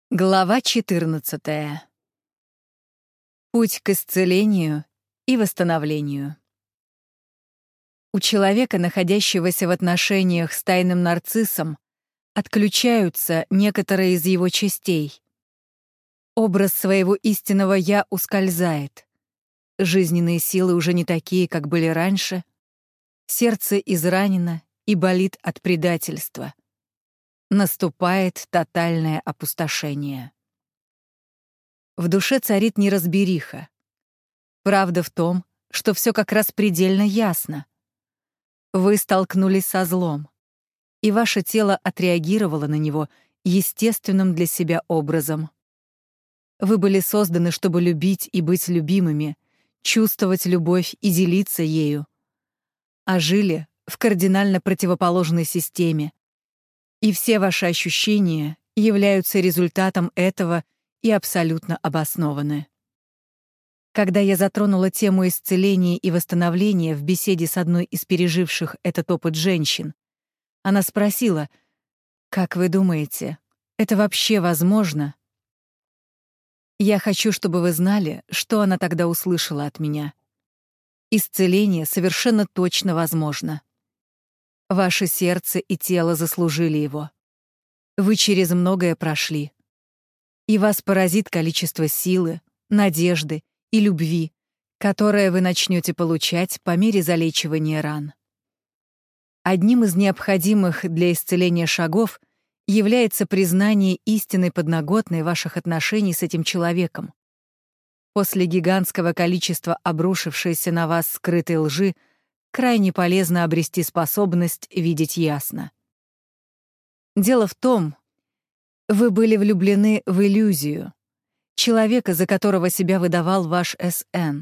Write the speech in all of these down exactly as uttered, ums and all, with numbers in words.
Глава четырнадцатая. Путь к исцелению и восстановлению. У человека, находящегося в отношениях с тайным нарциссом, отключаются некоторые из его частей. Образ своего истинного «я» ускользает. Жизненные силы уже не такие, как были раньше. Сердце изранено и болит от предательства. Наступает тотальное опустошение. В душе царит неразбериха. Правда в том, что все как раз предельно ясно. Вы столкнулись со злом, и ваше тело отреагировало на него естественным для себя образом. Вы были созданы, чтобы любить и быть любимыми, чувствовать любовь и делиться ею, а жили в кардинально противоположной системе, и все ваши ощущения являются результатом этого и абсолютно обоснованы. Когда я затронула тему исцеления и восстановления в беседе с одной из переживших этот опыт женщин, она спросила: «Как вы думаете, это вообще возможно?» Я хочу, чтобы вы знали, что она тогда услышала от меня. Исцеление совершенно точно возможно. Ваше сердце и тело заслужили его. Вы через многое прошли. И вас поразит количество силы, надежды и любви, которое вы начнете получать по мере залечивания ран. Одним из необходимых для исцеления шагов является признание истинной подноготной ваших отношений с этим человеком. После гигантского количества обрушившейся на вас скрытой лжи крайне полезно обрести способность видеть ясно. Дело в том, вы были влюблены в иллюзию, человека, за которого себя выдавал ваш эс эн.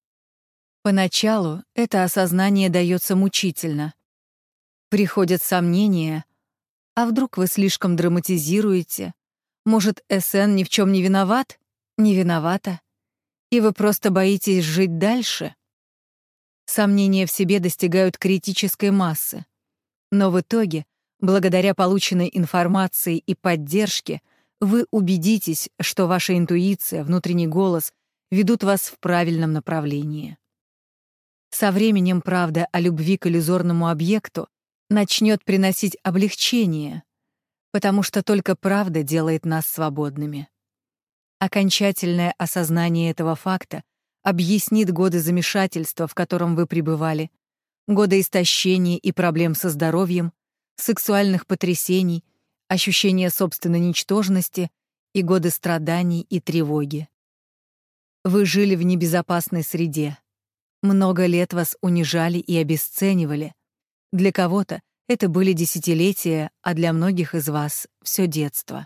Поначалу это осознание дается мучительно. Приходят сомнения, а вдруг вы слишком драматизируете? Может, эс эн ни в чем не виноват? Не виновата? И вы просто боитесь жить дальше? Сомнения в себе достигают критической массы. Но в итоге, благодаря полученной информации и поддержке, вы убедитесь, что ваша интуиция, внутренний голос ведут вас в правильном направлении. Со временем правда о любви к иллюзорному объекту начнет приносить облегчение, потому что только правда делает нас свободными. Окончательное осознание этого факта объяснит годы замешательства, в котором вы пребывали, годы истощения и проблем со здоровьем, сексуальных потрясений, ощущения собственной ничтожности и годы страданий и тревоги. Вы жили в небезопасной среде. Много лет вас унижали и обесценивали. Для кого-то это были десятилетия, а для многих из вас — все детство.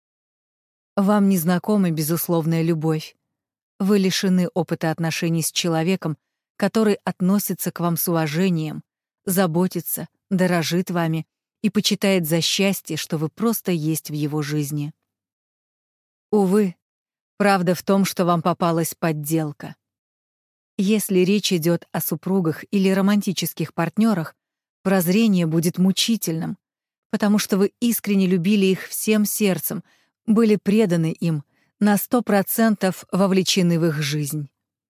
Вам не знакома безусловная любовь. Вы лишены опыта отношений с человеком, который относится к вам с уважением, заботится, дорожит вами и почитает за счастье, что вы просто есть в его жизни. Увы, правда в том, что вам попалась подделка. Если речь идет о супругах или романтических партнерах, прозрение будет мучительным, потому что вы искренне любили их всем сердцем, были преданы им, на сто процентов вовлечены в их жизнь.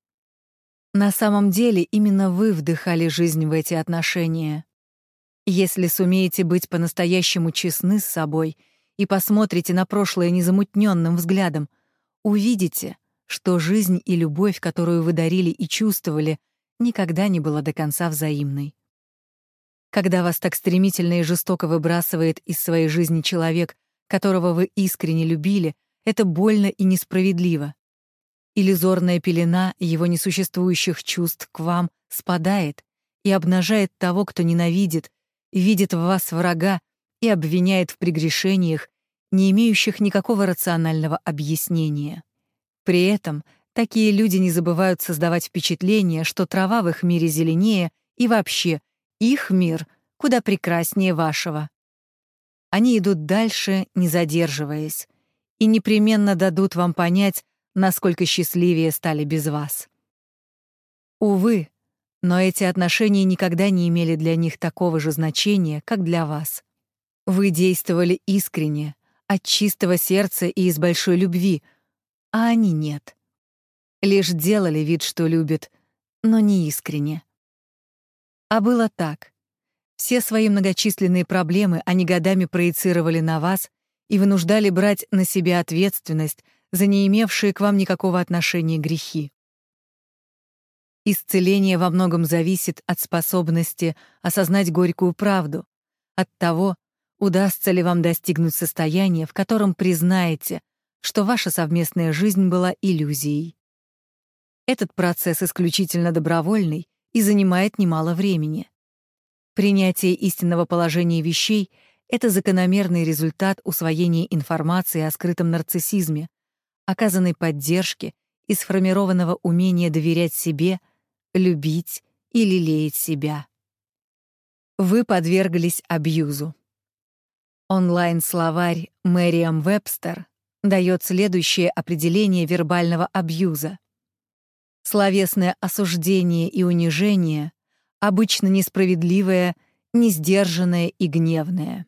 На самом деле именно вы вдыхали жизнь в эти отношения. Если сумеете быть по-настоящему честны с собой и посмотрите на прошлое незамутненным взглядом, увидите, что жизнь и любовь, которую вы дарили и чувствовали, никогда не была до конца взаимной. Когда вас так стремительно и жестоко выбрасывает из своей жизни человек, которого вы искренне любили, это больно и несправедливо. Иллюзорная пелена его несуществующих чувств к вам спадает и обнажает того, кто ненавидит, видит в вас врага и обвиняет в прегрешениях, не имеющих никакого рационального объяснения. При этом такие люди не забывают создавать впечатление, что трава в их мире зеленее и вообще их мир куда прекраснее вашего. Они идут дальше, не задерживаясь, и непременно дадут вам понять, насколько счастливее стали без вас. Увы, но эти отношения никогда не имели для них такого же значения, как для вас. Вы действовали искренне, от чистого сердца и из большой любви, а они нет. Лишь делали вид, что любят, но не искренне. А было так. Все свои многочисленные проблемы они годами проецировали на вас и вынуждали брать на себя ответственность за не имевшие к вам никакого отношения грехи. Исцеление во многом зависит от способности осознать горькую правду, от того, удастся ли вам достигнуть состояния, в котором признаете, что ваша совместная жизнь была иллюзией. Этот процесс исключительно добровольный и занимает немало времени. Принятие истинного положения вещей — это закономерный результат усвоения информации о скрытом нарциссизме, оказанной поддержке и сформированного умения доверять себе, любить и лелеять себя. Вы подверглись абьюзу. Онлайн-словарь Merriam-Webster дает следующее определение вербального абьюза. Словесное осуждение и унижение, обычно несправедливое, несдержанное и гневное.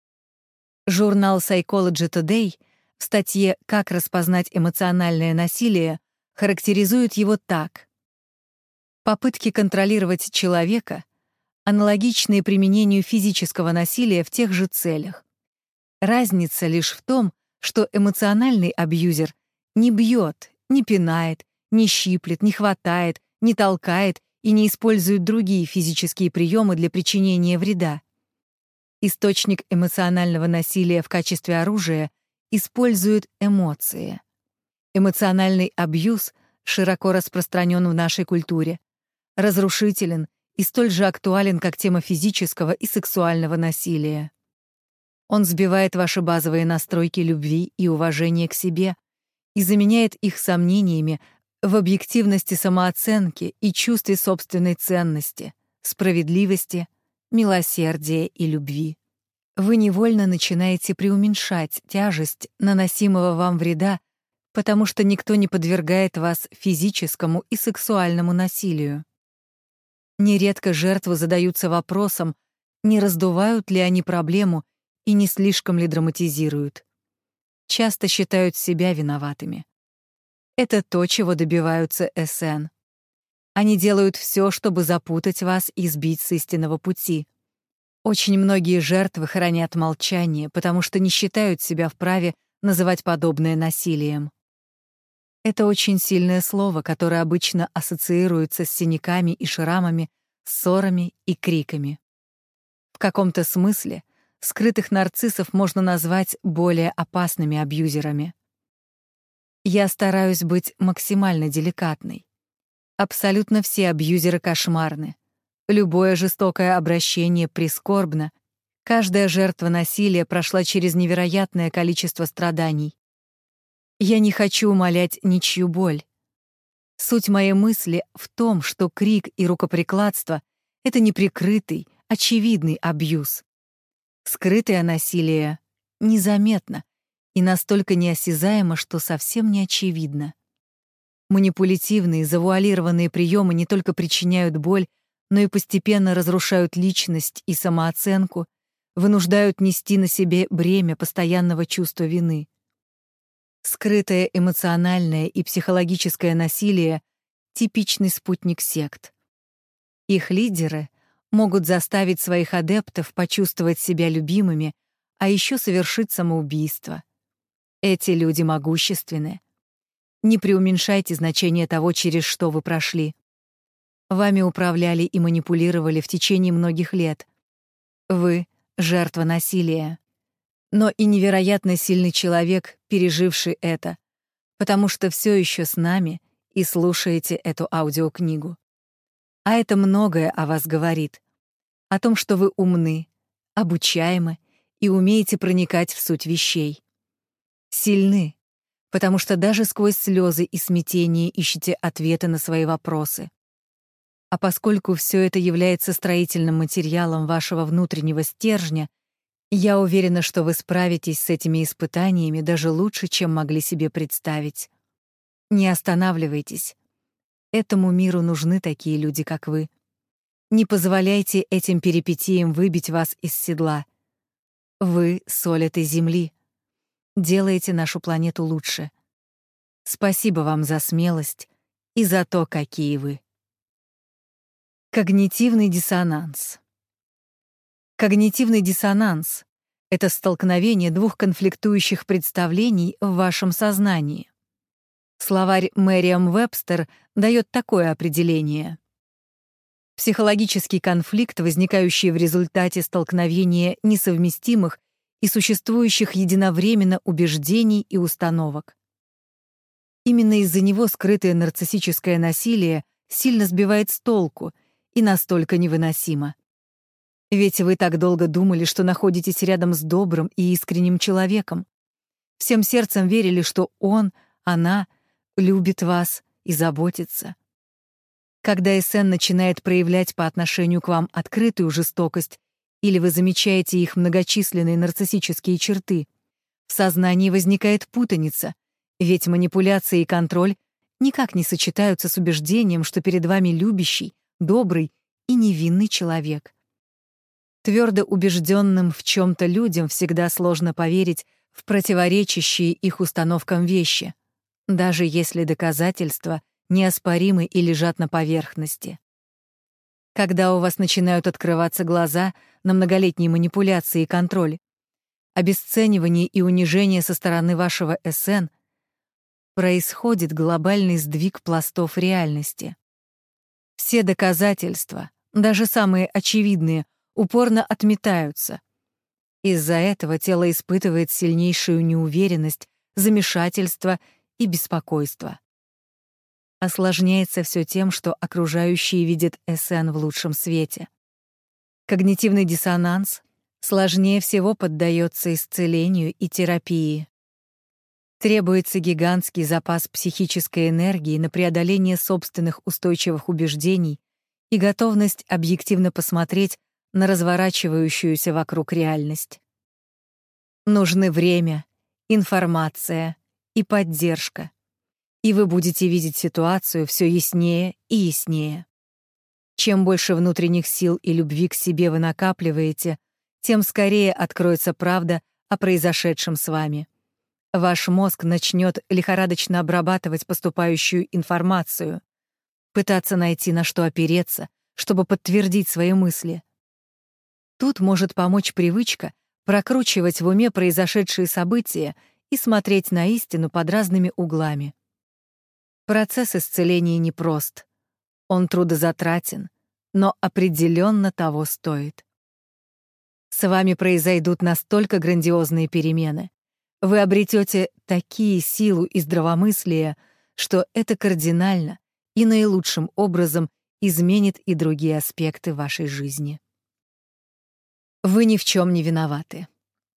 Журнал Psychology Today в статье «Как распознать эмоциональное насилие» характеризует его так. Попытки контролировать человека, аналогичные применению физического насилия в тех же целях. Разница лишь в том, что эмоциональный абьюзер не бьет, не пинает, не щиплет, не хватает, не толкает и не использует другие физические приемы для причинения вреда. Источник эмоционального насилия в качестве оружия использует эмоции. Эмоциональный абьюз широко распространен в нашей культуре, разрушителен и столь же актуален, как тема физического и сексуального насилия. Он сбивает ваши базовые настройки любви и уважения к себе и заменяет их сомнениями в объективности самооценки и чувстве собственной ценности, справедливости, милосердия и любви. Вы невольно начинаете преуменьшать тяжесть наносимого вам вреда, потому что никто не подвергает вас физическому и сексуальному насилию. Нередко жертвы задаются вопросом, не раздувают ли они проблему и не слишком ли драматизируют. Часто считают себя виноватыми. Это то, чего добиваются эс эн. Они делают все, чтобы запутать вас и сбить с истинного пути. Очень многие жертвы хранят молчание, потому что не считают себя вправе называть подобное насилием. Это очень сильное слово, которое обычно ассоциируется с синяками и шрамами, ссорами и криками. В каком-то смысле скрытых нарциссов можно назвать более опасными абьюзерами. Я стараюсь быть максимально деликатной. Абсолютно все абьюзеры кошмарны. Любое жестокое обращение прискорбно. Каждая жертва насилия прошла через невероятное количество страданий. Я не хочу умалять ничью боль. Суть моей мысли в том, что крик и рукоприкладство — это неприкрытый, очевидный абьюз. Скрытое насилие незаметно и настолько неосязаемо, что совсем не очевидно. Манипулятивные, завуалированные приемы не только причиняют боль, но и постепенно разрушают личность и самооценку, вынуждают нести на себе бремя постоянного чувства вины. Скрытое эмоциональное и психологическое насилие — типичный спутник сект. Их лидеры могут заставить своих адептов почувствовать себя любимыми, а еще совершить самоубийство. Эти люди могущественны. Не преуменьшайте значение того, через что вы прошли. Вами управляли и манипулировали в течение многих лет. Вы — жертва насилия. Но и невероятно сильный человек, переживший это, потому что все еще с нами и слушаете эту аудиокнигу. А это многое о вас говорит. О том, что вы умны, обучаемы и умеете проникать в суть вещей. Сильны, потому что даже сквозь слезы и смятение ищете ответы на свои вопросы. А поскольку все это является строительным материалом вашего внутреннего стержня, я уверена, что вы справитесь с этими испытаниями даже лучше, чем могли себе представить. Не останавливайтесь. Этому миру нужны такие люди, как вы. Не позволяйте этим перипетиям выбить вас из седла. Вы — соль этой земли. делаете нашу планету лучше. Спасибо вам за смелость и за то, какие вы. Когнитивный диссонанс. Когнитивный диссонанс — это столкновение двух конфликтующих представлений в вашем сознании. Словарь Мерриам-Вебстер дает такое определение. Психологический конфликт, возникающий в результате столкновения несовместимых и существующих единовременно убеждений и установок. Именно из-за него скрытое нарциссическое насилие сильно сбивает с толку и настолько невыносимо. Ведь вы так долго думали, что находитесь рядом с добрым и искренним человеком. Всем сердцем верили, что он, она любит вас и заботится. Когда Эссен начинает проявлять по отношению к вам открытую жестокость или вы замечаете их многочисленные нарциссические черты, в сознании возникает путаница, ведь манипуляция и контроль никак не сочетаются с убеждением, что перед вами любящий, добрый и невинный человек. Твердо убежденным в чем-то людям всегда сложно поверить в противоречащие их установкам вещи, даже если доказательства неоспоримы и лежат на поверхности. Когда у вас начинают открываться глаза на многолетние манипуляции и контроль, обесценивание и унижение со стороны вашего Эссен, происходит глобальный сдвиг пластов реальности. Все доказательства, даже самые очевидные, упорно отметаются. Из-за этого тело испытывает сильнейшую неуверенность, замешательство и беспокойство. Осложняется все тем, что окружающие видят Эссен в лучшем свете. Когнитивный диссонанс сложнее всего поддается исцелению и терапии. Требуется гигантский запас психической энергии на преодоление собственных устойчивых убеждений и готовность объективно посмотреть на разворачивающуюся вокруг реальность. Нужны время, информация и поддержка, и вы будете видеть ситуацию все яснее и яснее. Чем больше внутренних сил и любви к себе вы накапливаете, тем скорее откроется правда о произошедшем с вами. Ваш мозг начнет лихорадочно обрабатывать поступающую информацию, пытаться найти, на что опереться, чтобы подтвердить свои мысли. Тут может помочь привычка прокручивать в уме произошедшие события и смотреть на истину под разными углами. Процесс исцеления непрост. Он трудозатратен, но определенно того стоит. С вами произойдут настолько грандиозные перемены. Вы обретете такие силу и здравомыслие, что это кардинально и наилучшим образом изменит и другие аспекты вашей жизни. Вы ни в чем не виноваты.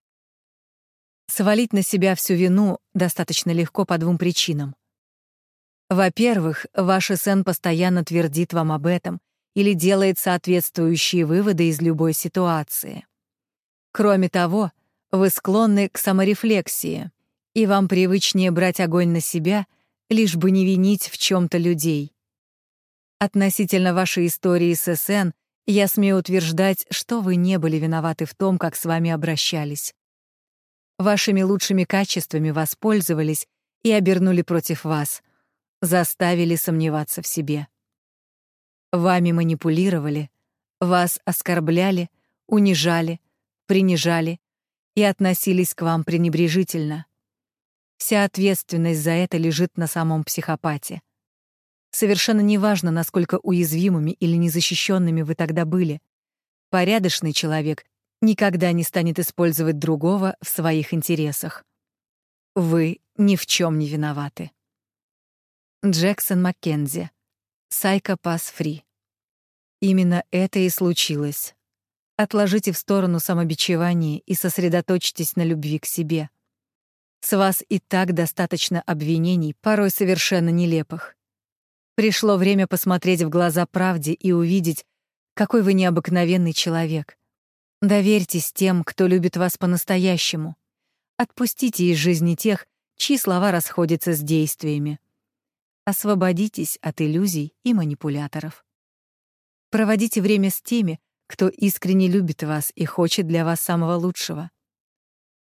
Свалить на себя всю вину достаточно легко по двум причинам. Во-первых, ваш Эссен постоянно твердит вам об этом или делает соответствующие выводы из любой ситуации. Кроме того, вы склонны к саморефлексии, и вам привычнее брать огонь на себя, лишь бы не винить в чем-то людей. Относительно вашей истории с Эссен я смею утверждать, что вы не были виноваты в том, как с вами обращались. Вашими лучшими качествами воспользовались и обернули против вас, заставили сомневаться в себе. Вами манипулировали, вас оскорбляли, унижали, принижали и относились к вам пренебрежительно. Вся ответственность за это лежит на самом психопате. Совершенно неважно, насколько уязвимыми или незащищенными вы тогда были. Порядочный человек никогда не станет использовать другого в своих интересах. Вы ни в чем не виноваты. Джексон Маккензи. Psycho Pass Free. Именно это и случилось. Отложите в сторону самобичевание и сосредоточьтесь на любви к себе. С вас и так достаточно обвинений, порой совершенно нелепых. Пришло время посмотреть в глаза правде и увидеть, какой вы необыкновенный человек. Доверьтесь тем, кто любит вас по-настоящему. Отпустите из жизни тех, чьи слова расходятся с действиями. Освободитесь от иллюзий и манипуляторов. Проводите время с теми, кто искренне любит вас и хочет для вас самого лучшего.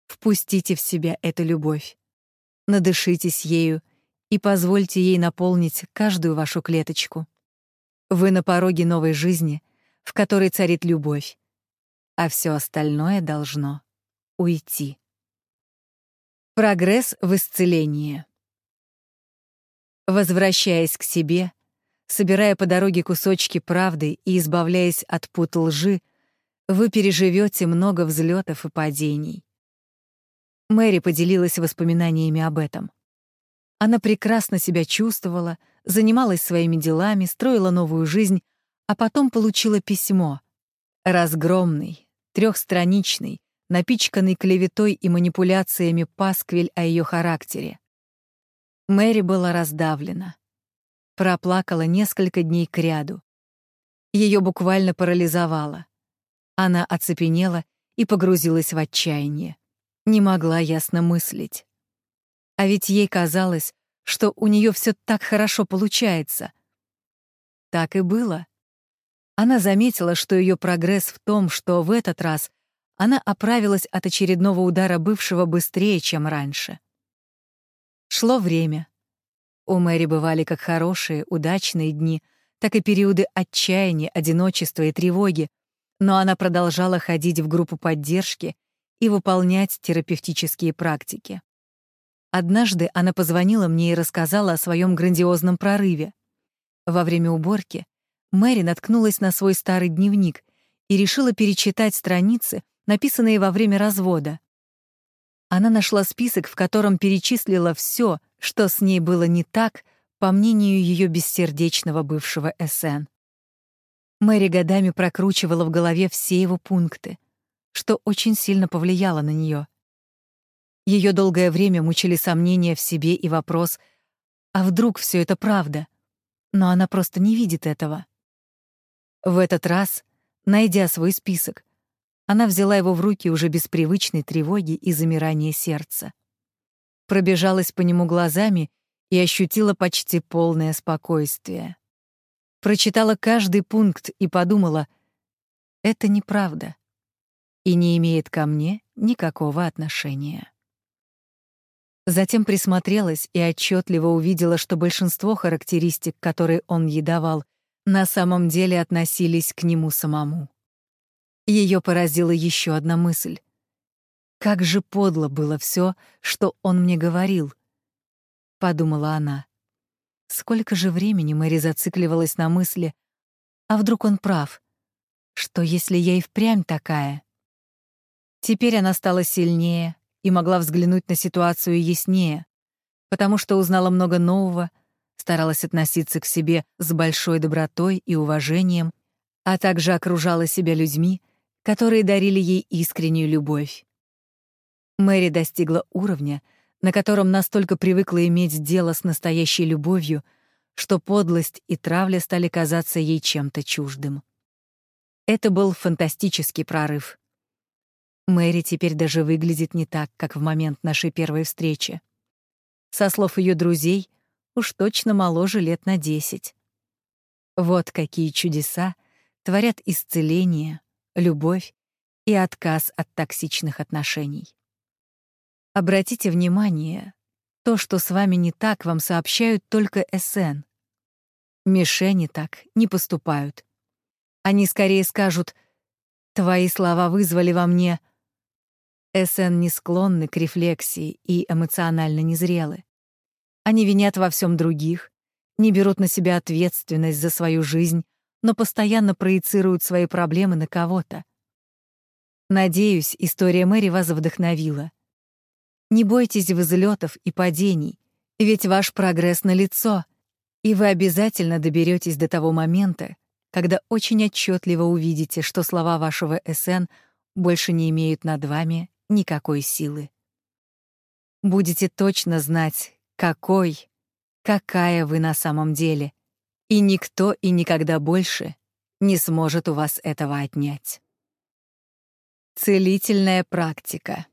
Впустите в себя эту любовь, надышитесь ею и позвольте ей наполнить каждую вашу клеточку. Вы на пороге новой жизни, в которой царит любовь, а все остальное должно уйти. Прогресс в исцелении. Возвращаясь к себе, собирая по дороге кусочки правды и избавляясь от пут лжи, вы переживете много взлетов и падений. Мэри поделилась воспоминаниями об этом. Она прекрасно себя чувствовала, занималась своими делами, строила новую жизнь, а потом получила письмо. Разгромный, трехстраничный, напичканный клеветой и манипуляциями пасквиль о ее характере. Мэри была раздавлена. Проплакала несколько дней кряду. Ее буквально парализовало. Она оцепенела и погрузилась в отчаяние. Не могла ясно мыслить. А ведь ей казалось, что у нее все так хорошо получается. Так и было. Она заметила, что ее прогресс в том, что в этот раз она оправилась от очередного удара бывшего быстрее, чем раньше. Шло время. У Мэри бывали как хорошие, удачные дни, так и периоды отчаяния, одиночества и тревоги, но она продолжала ходить в группу поддержки и выполнять терапевтические практики. Однажды она позвонила мне и рассказала о своем грандиозном прорыве. Во время уборки Мэри наткнулась на свой старый дневник и решила перечитать страницы, написанные во время развода. Она нашла список, в котором перечислила все, что с ней было не так, по мнению ее бессердечного бывшего СН. Мэри годами прокручивала в голове все его пункты, что очень сильно повлияло на нее. Ее долгое время мучили сомнения в себе и вопрос, а вдруг все это правда? Но она просто не видит этого. В этот раз, найдя свой список, она взяла его в руки уже без привычной тревоги и замирания сердца. Пробежалась по нему глазами и ощутила почти полное спокойствие. Прочитала каждый пункт и подумала, это неправда и не имеет ко мне никакого отношения. Затем присмотрелась и отчетливо увидела, что большинство характеристик, которые он ей давал, на самом деле относились к нему самому. Ее поразила еще одна мысль. Как же подло было все, что он мне говорил, подумала она. Сколько же времени Мэри зацикливалась на мысли, а вдруг он прав? Что если я и впрямь такая? Теперь она стала сильнее и могла взглянуть на ситуацию яснее, потому что узнала много нового, старалась относиться к себе с большой добротой и уважением, а также окружала себя людьми, которые дарили ей искреннюю любовь. Мэри достигла уровня, на котором настолько привыкла иметь дело с настоящей любовью, что подлость и травля стали казаться ей чем-то чуждым. Это был фантастический прорыв. Мэри теперь даже выглядит не так, как в момент нашей первой встречи. Со слов ее друзей, уж точно моложе лет на десять. Вот какие чудеса творят исцеление, любовь и отказ от токсичных отношений. Обратите внимание, то, что с вами не так, вам сообщают только СН. Мишени так не поступают. Они скорее скажут «Твои слова вызвали во мне...» СН не склонны к рефлексии и эмоционально незрелы. Они винят во всем других, не берут на себя ответственность за свою жизнь, но постоянно проецируют свои проблемы на кого-то. Надеюсь, история Мэри вас вдохновила. Не бойтесь взлетов и падений, ведь ваш прогресс налицо, и вы обязательно доберетесь до того момента, когда очень отчетливо увидите, что слова вашего СН больше не имеют над вами никакой силы. Будете точно знать, какой, какая вы на самом деле, и никто и никогда больше не сможет у вас этого отнять. Целительная практика.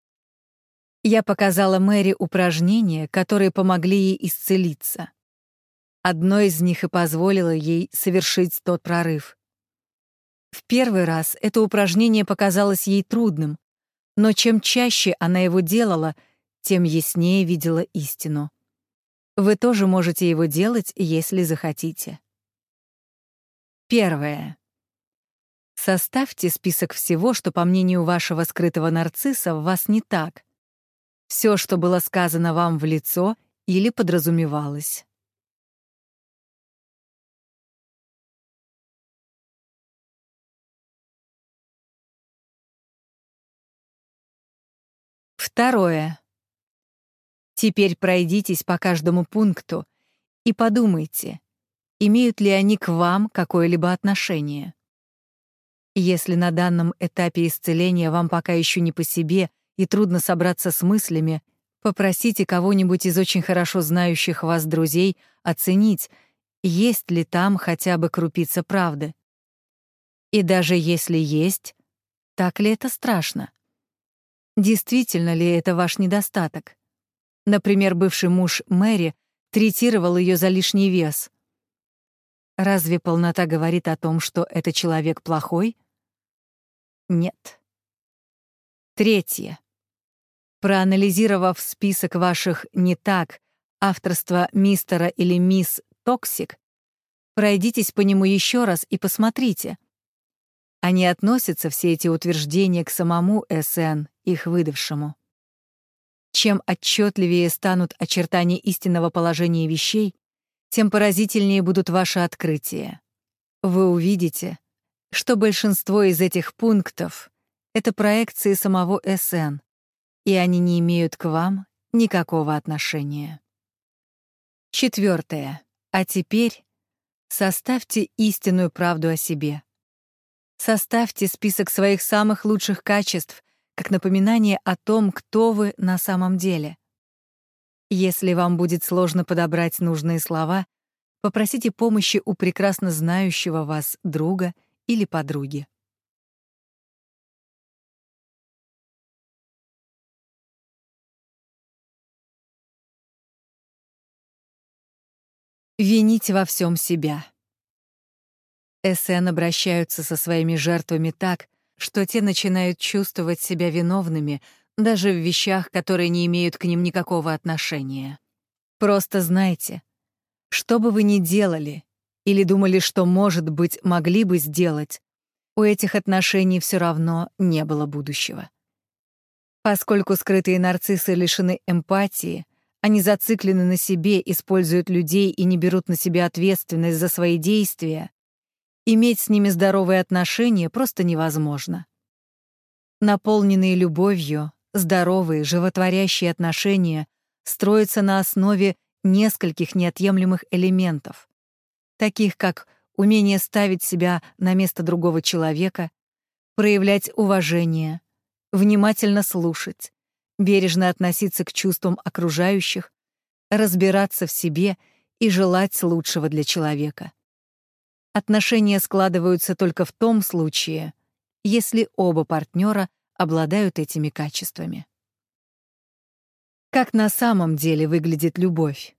Я показала Мэри упражнения, которые помогли ей исцелиться. Одно из них и позволило ей совершить тот прорыв. В первый раз это упражнение показалось ей трудным, Но чем чаще она его делала, тем яснее видела истину. Вы тоже можете его делать, если захотите. Первое. Составьте список всего, что, по мнению вашего скрытого нарцисса, в вас не так. Все, что было сказано вам в лицо или подразумевалось. Второе. Теперь пройдитесь по каждому пункту и подумайте, имеют ли они к вам какое-либо отношение. Если на данном этапе исцеления вам пока еще не по себе и трудно собраться с мыслями, попросите кого-нибудь из очень хорошо знающих вас друзей оценить, есть ли там хотя бы крупица правды. И даже если есть, так ли это страшно? Действительно ли это ваш недостаток? Например, бывший муж Мэри третировал ее за лишний вес. Разве полнота говорит о том, что это человек плохой? Нет. Третье. Проанализировав список ваших «не так», авторства мистера или мисс Токсик, пройдитесь по нему еще раз и посмотрите. А не относятся все эти утверждения к самому эс эн, их выдавшему. Чем отчетливее станут очертания истинного положения вещей, тем поразительнее будут ваши открытия. Вы увидите, что большинство из этих пунктов — это проекции самого эс эн, и они не имеют к вам никакого отношения. Четвертое. А теперь составьте истинную правду о себе. Составьте список своих самых лучших качеств, как напоминание о том, кто вы на самом деле. Если вам будет сложно подобрать нужные слова, попросите помощи у прекрасно знающего вас друга или подруги. Винить во всем себя. эс эн обращаются со своими жертвами так, что те начинают чувствовать себя виновными даже в вещах, которые не имеют к ним никакого отношения. Просто знайте, что бы вы ни делали или думали, что, может быть, могли бы сделать, у этих отношений все равно не было будущего. Поскольку скрытые нарциссы лишены эмпатии, они зациклены на себе, используют людей и не берут на себя ответственность за свои действия, иметь с ними здоровые отношения просто невозможно. Наполненные любовью, здоровые, животворящие отношения строятся на основе нескольких неотъемлемых элементов, таких как умение ставить себя на место другого человека, проявлять уважение, внимательно слушать, бережно относиться к чувствам окружающих, разбираться в себе и желать лучшего для человека. Отношения складываются только в том случае, если оба партнера обладают этими качествами. Как на самом деле выглядит любовь?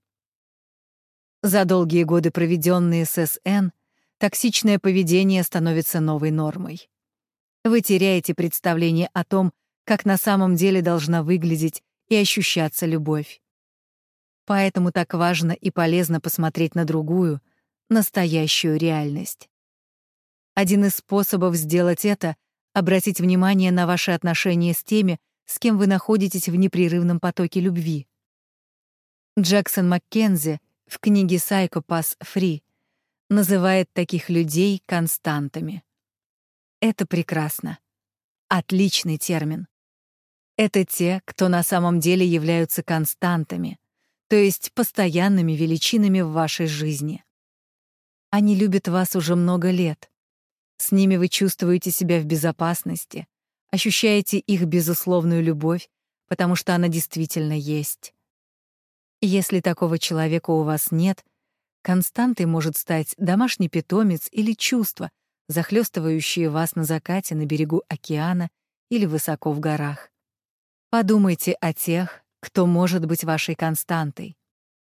За долгие годы, проведенные с эс эн, токсичное поведение становится новой нормой. Вы теряете представление о том, как на самом деле должна выглядеть и ощущаться любовь. Поэтому так важно и полезно посмотреть на другую, настоящую реальность. Один из способов сделать это — обратить внимание на ваши отношения с теми, с кем вы находитесь в непрерывном потоке любви. Джексон Маккензи в книге «Psycho Pass Free» называет таких людей константами. Это прекрасно. Отличный термин. Это те, кто на самом деле являются константами, то есть постоянными величинами в вашей жизни. Они любят вас уже много лет. С ними вы чувствуете себя в безопасности, ощущаете их безусловную любовь, потому что она действительно есть. Если такого человека у вас нет, константой может стать домашний питомец или чувства, захлестывающие вас на закате на берегу океана или высоко в горах. Подумайте о тех, кто может быть вашей константой.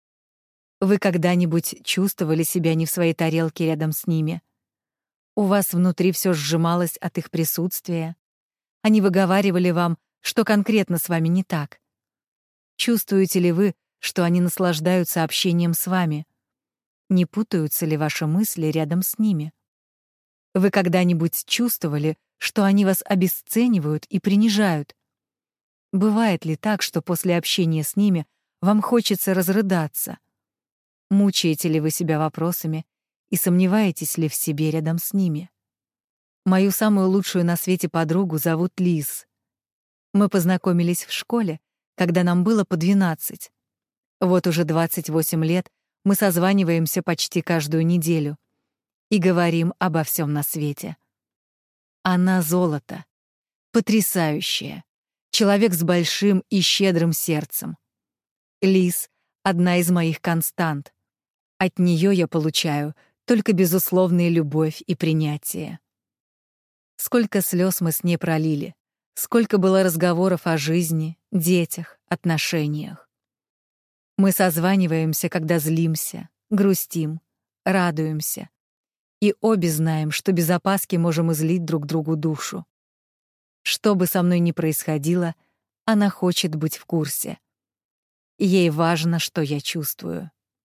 Вы когда-нибудь чувствовали себя не в своей тарелке рядом с ними? У вас внутри все сжималось от их присутствия? Они выговаривали вам, Что конкретно с вами не так? Чувствуете ли вы, что они наслаждаются общением с вами? Не путаются ли ваши мысли рядом с ними? Вы когда-нибудь чувствовали, что они вас обесценивают и принижают? Бывает ли так, что после общения с ними вам хочется разрыдаться? Мучаете ли вы себя вопросами и сомневаетесь ли в себе рядом с ними? Мою самую лучшую на свете подругу зовут Лиз. Мы познакомились в школе, когда нам было по двенадцать. Вот уже двадцать восемь лет мы созваниваемся почти каждую неделю и говорим обо всем на свете. Она золото, потрясающая, человек с большим и щедрым сердцем. Лиз — одна из моих констант. От нее я получаю только безусловную любовь и принятие. Сколько слез мы с ней пролили, сколько было разговоров о жизни, детях, отношениях. Мы созваниваемся, когда злимся, грустим, радуемся. И обе знаем, что без опаски можем излить друг другу душу. Что бы со мной ни происходило, она хочет быть в курсе. Ей важно, что я чувствую.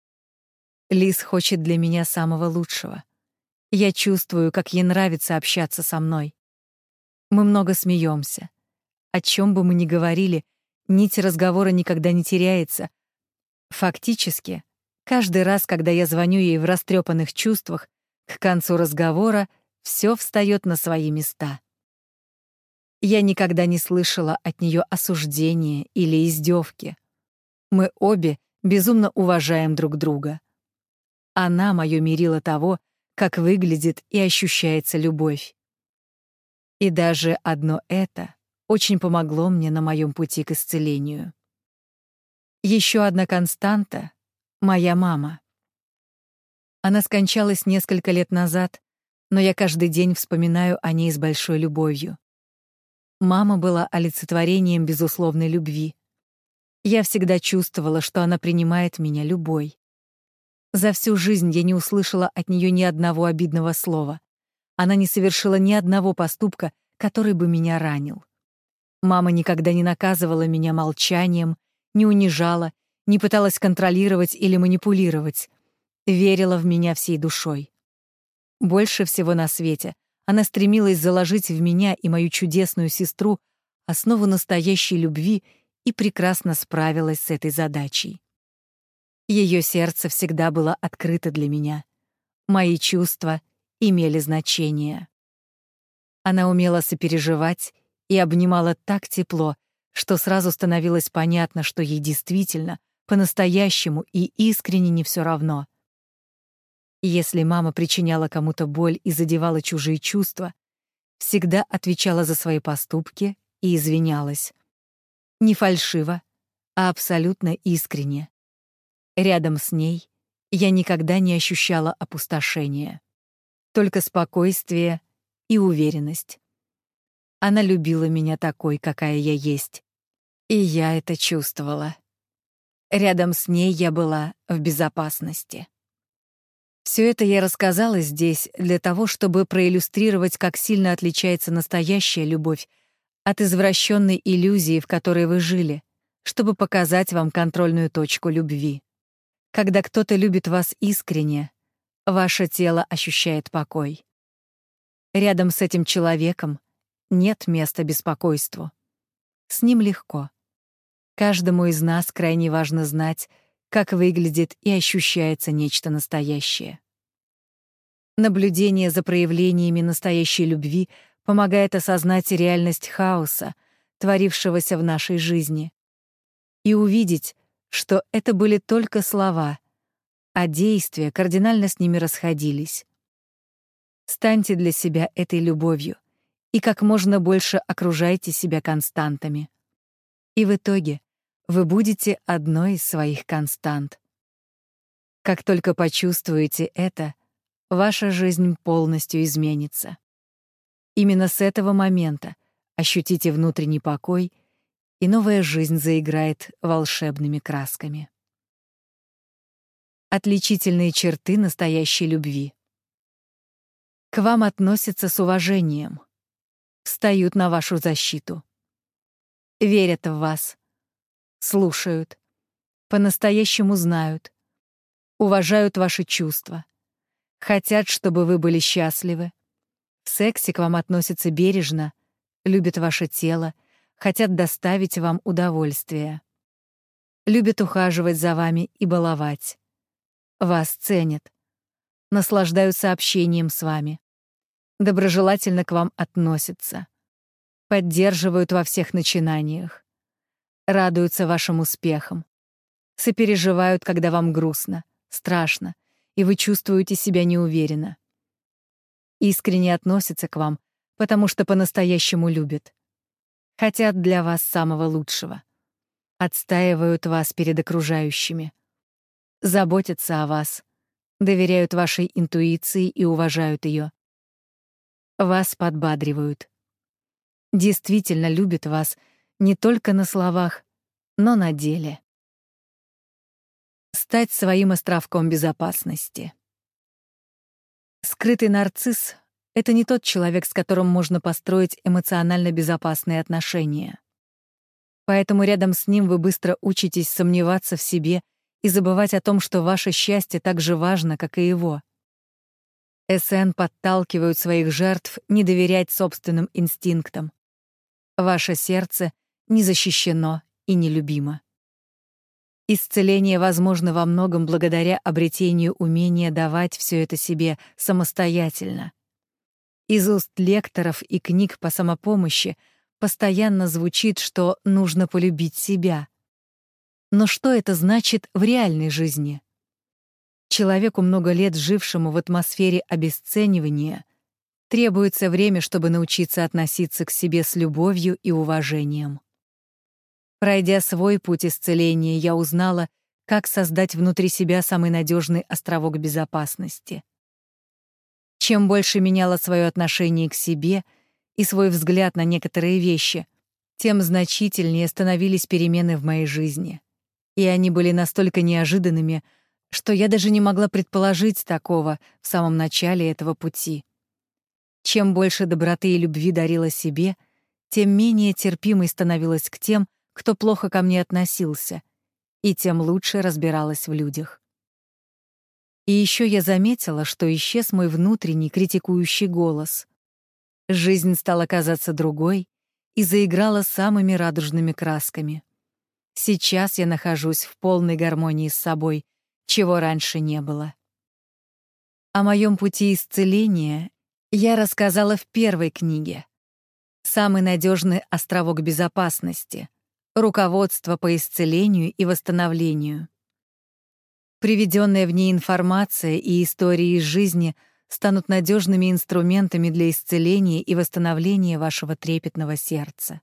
Лиз хочет для меня самого лучшего. Я чувствую, как ей нравится общаться со мной. Мы много смеемся. О чем бы мы ни говорили, нить разговора никогда не теряется. Фактически, каждый раз, когда я звоню ей в растрепанных чувствах, к концу разговора все встает на свои места. Я никогда не слышала от нее осуждения или издевки. Мы обе безумно уважаем друг друга. Она — моё мерило того, как выглядит и ощущается любовь. И даже одно это очень помогло мне на моем пути к исцелению. Еще одна константа — моя мама. Она скончалась несколько лет назад, но я каждый день вспоминаю о ней с большой любовью. Мама была олицетворением безусловной любви. Я всегда чувствовала, что она принимает меня любой. За всю жизнь я не услышала от нее ни одного обидного слова. Она не совершила ни одного поступка, который бы меня ранил. Мама никогда не наказывала меня молчанием, не унижала, не пыталась контролировать или манипулировать. Верила в меня всей душой. Больше всего на свете она стремилась заложить в меня и мою чудесную сестру основу настоящей любви и прекрасно справилась с этой задачей. Ее сердце всегда было открыто для меня. Мои чувства имели значение. Она умела сопереживать и обнимала так тепло, что сразу становилось понятно, что ей действительно, по-настоящему и искренне не все равно. Если мама причиняла кому-то боль и задевала чужие чувства, всегда отвечала за свои поступки и извинялась. Не фальшиво, а абсолютно искренне. Рядом с ней я никогда не ощущала опустошения, только спокойствие и уверенность. Она любила меня такой, какая я есть, и я это чувствовала. Рядом с ней я была в безопасности. Все это я рассказала здесь для того, чтобы проиллюстрировать, как сильно отличается настоящая любовь от извращенной иллюзии, в которой вы жили, чтобы показать вам контрольную точку любви. Когда кто-то любит вас искренне, ваше тело ощущает покой. Рядом с этим человеком нет места беспокойству. С ним легко. Каждому из нас крайне важно знать, как выглядит и ощущается нечто настоящее. Наблюдение за проявлениями настоящей любви помогает осознать реальность хаоса, творившегося в нашей жизни, и увидеть, что это были только слова, а действия кардинально с ними расходились. Станьте для себя этой любовью и как можно больше окружайте себя константами. И в итоге вы будете одной из своих констант. Как только почувствуете это, ваша жизнь полностью изменится. Именно с этого момента ощутите внутренний покой, и новая жизнь заиграет волшебными красками. Отличительные черты настоящей любви. К вам относятся с уважением, встают на вашу защиту. верят в вас, слушают, по-настоящему знают, уважают ваши чувства, хотят, чтобы вы были счастливы. В сексе к вам относятся бережно, любят ваше тело, хотят доставить вам удовольствие. Любят ухаживать за вами и баловать. Вас ценят, наслаждаются общением с вами, доброжелательно к вам относятся, поддерживают во всех начинаниях, радуются вашим успехам, сопереживают, когда вам грустно, страшно, и вы чувствуете себя неуверенно. Искренне относятся к вам, потому что по-настоящему любят. Хотят для вас самого лучшего. Отстаивают вас перед окружающими. Заботятся о вас, доверяют вашей интуиции и уважают ее. Вас подбадривают. Действительно любят вас не только на словах, но на деле. Стать своим островком безопасности. Скрытый нарцисс — это не тот человек, с которым можно построить эмоционально безопасные отношения. Поэтому рядом с ним вы быстро учитесь сомневаться в себе и забывать о том, что ваше счастье так же важно, как и его. эс эн подталкивают своих жертв не доверять собственным инстинктам. Ваше сердце не защищено и нелюбимо. Исцеление возможно во многом благодаря обретению умения давать все это себе самостоятельно. Из уст лекторов и книг по самопомощи постоянно звучит, что нужно полюбить себя. Но что это значит в реальной жизни? Человеку, много лет жившему в атмосфере обесценивания, требуется время, чтобы научиться относиться к себе с любовью и уважением. Пройдя свой путь исцеления, я узнала, как создать внутри себя самый надежный островок безопасности. Чем больше меняла свое отношение к себе и свой взгляд на некоторые вещи, тем значительнее становились перемены в моей жизни. И они были настолько неожиданными, что я даже не могла предположить такого в самом начале этого пути. Чем больше доброты и любви дарила себе, тем менее терпимой становилась к тем, кто плохо ко мне относился, и тем лучше разбиралась в людях. И еще я заметила, что исчез мой внутренний критикующий голос. Жизнь стала казаться другой и заиграла самыми радужными красками. Сейчас я нахожусь в полной гармонии с собой, чего раньше не было. О моем пути исцеления я рассказала в первой книге «Самый надежный островок безопасности. Руководство по исцелению и восстановлению». Приведенная в ней информация и истории из жизни станут надежными инструментами для исцеления и восстановления вашего трепетного сердца.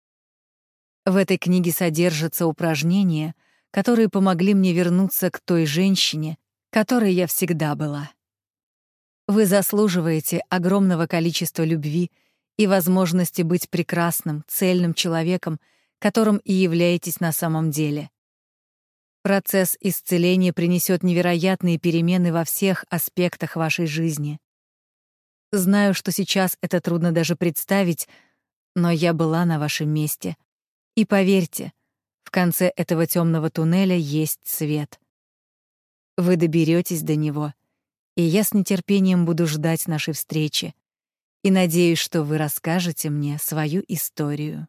В этой книге содержатся упражнения, которые помогли мне вернуться к той женщине, которой я всегда была. Вы заслуживаете огромного количества любви и возможности быть прекрасным, цельным человеком, которым и являетесь на самом деле. Процесс исцеления принесет невероятные перемены во всех аспектах вашей жизни. Знаю, что сейчас это трудно даже представить, но я была на вашем месте. И поверьте, в конце этого темного туннеля есть свет. Вы доберетесь до него, и я с нетерпением буду ждать нашей встречи и надеюсь, что вы расскажете мне свою историю.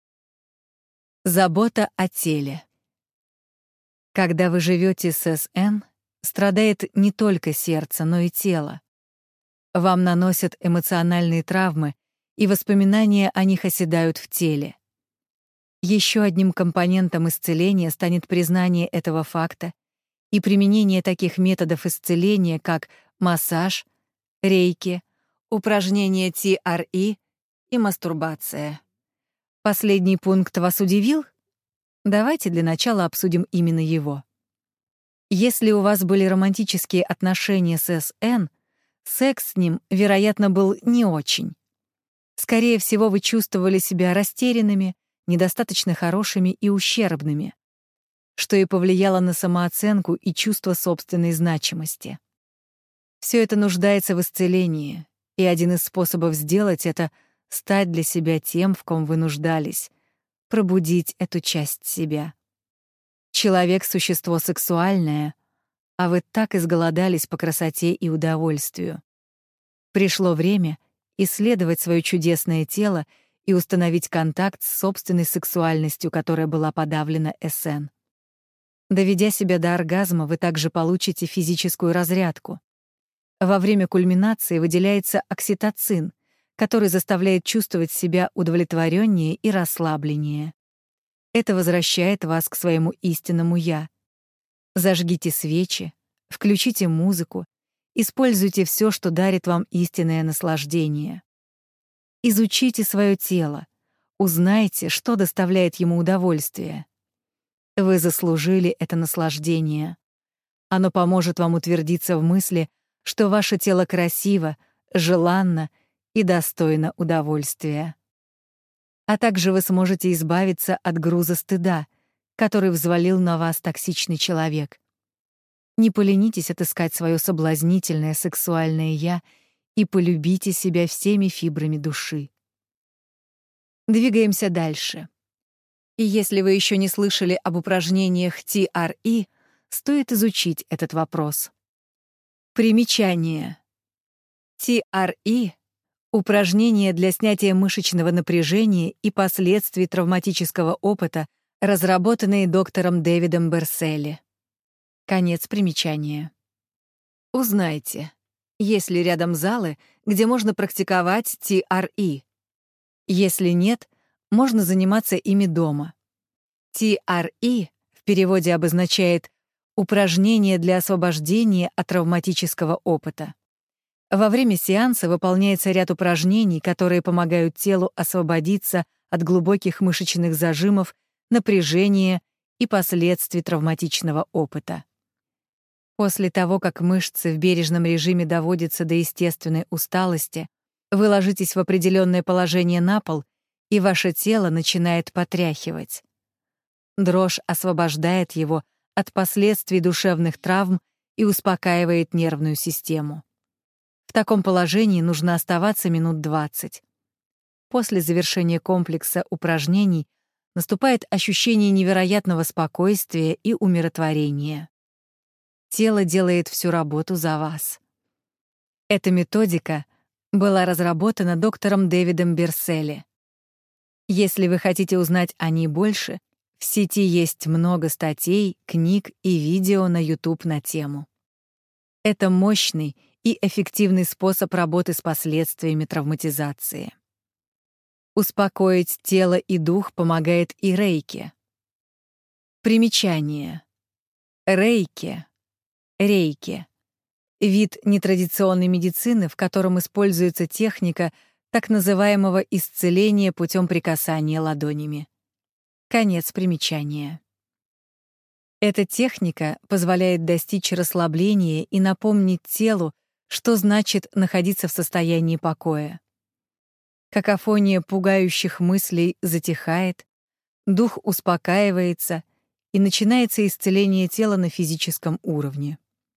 Забота о теле. Когда вы живете с эс эн, страдает не только сердце, но и тело. Вам наносят эмоциональные травмы, и воспоминания о них оседают в теле. Еще одним компонентом исцеления станет признание этого факта и применение таких методов исцеления, как массаж, рейки, упражнения ти ар и и мастурбация. Последний пункт вас удивил? Давайте для начала обсудим именно его. Если у вас были романтические отношения с эс эн, секс с ним, вероятно, был не очень. Скорее всего, вы чувствовали себя растерянными, недостаточно хорошими и ущербными, что и повлияло на самооценку и чувство собственной значимости. Все это нуждается в исцелении, и один из способов сделать это — стать для себя тем, в ком вы нуждались, пробудить эту часть себя. Человек — существо сексуальное, а вы так изголодались по красоте и удовольствию. Пришло время исследовать свое чудесное тело и установить контакт с собственной сексуальностью, которая была подавлена эс эн. Доведя себя до оргазма, вы также получите физическую разрядку. Во время кульминации выделяется окситоцин, который заставляет чувствовать себя удовлетвореннее и расслабленнее. Это возвращает вас к своему истинному «я». Зажгите свечи, включите музыку, используйте все, что дарит вам истинное наслаждение. Изучите свое тело, узнайте, что доставляет ему удовольствие. Вы заслужили это наслаждение. Оно поможет вам утвердиться в мысли, что ваше тело красиво, желанно и достойно удовольствия. А также вы сможете избавиться от груза стыда, который взвалил на вас токсичный человек. Не поленитесь отыскать свое соблазнительное сексуальное «я» и полюбите себя всеми фибрами души. Двигаемся дальше. И если вы еще не слышали об упражнениях ти ар и, стоит изучить этот вопрос. Примечание. ти ар и — упражнение для снятия мышечного напряжения и последствий травматического опыта, разработанные доктором Дэвидом Берселли. Конец примечания. Узнайте, есть ли рядом залы, где можно практиковать ти ар и. Если нет, можно заниматься ими дома. ти ар и в переводе обозначает «упражнение для освобождения от травматического опыта». Во время сеанса выполняется ряд упражнений, которые помогают телу освободиться от глубоких мышечных зажимов, напряжения и последствий травматичного опыта. После того, как мышцы в бережном режиме доводятся до естественной усталости, вы ложитесь в определенное положение на пол, и ваше тело начинает потряхивать. Дрожь освобождает его от последствий душевных травм и успокаивает нервную систему. В таком положении нужно оставаться минут двадцать. После завершения комплекса упражнений наступает ощущение невероятного спокойствия и умиротворения. Тело делает всю работу за вас. Эта методика была разработана доктором Дэвидом Берселли. Если вы хотите узнать о ней больше, в сети есть много статей, книг и видео на YouTube на тему. Это мощный и эффективный способ работы с последствиями травматизации. Успокоить тело и дух помогает и рейки. Примечание. Рейки. Рейки. Вид нетрадиционной медицины, в котором используется техника так называемого исцеления путем прикасания ладонями. Конец примечания. Эта техника позволяет достичь расслабления и напомнить телу, что значит находиться в состоянии покоя. Какофония пугающих мыслей затихает, дух успокаивается, и начинается исцеление тела на физическом уровне.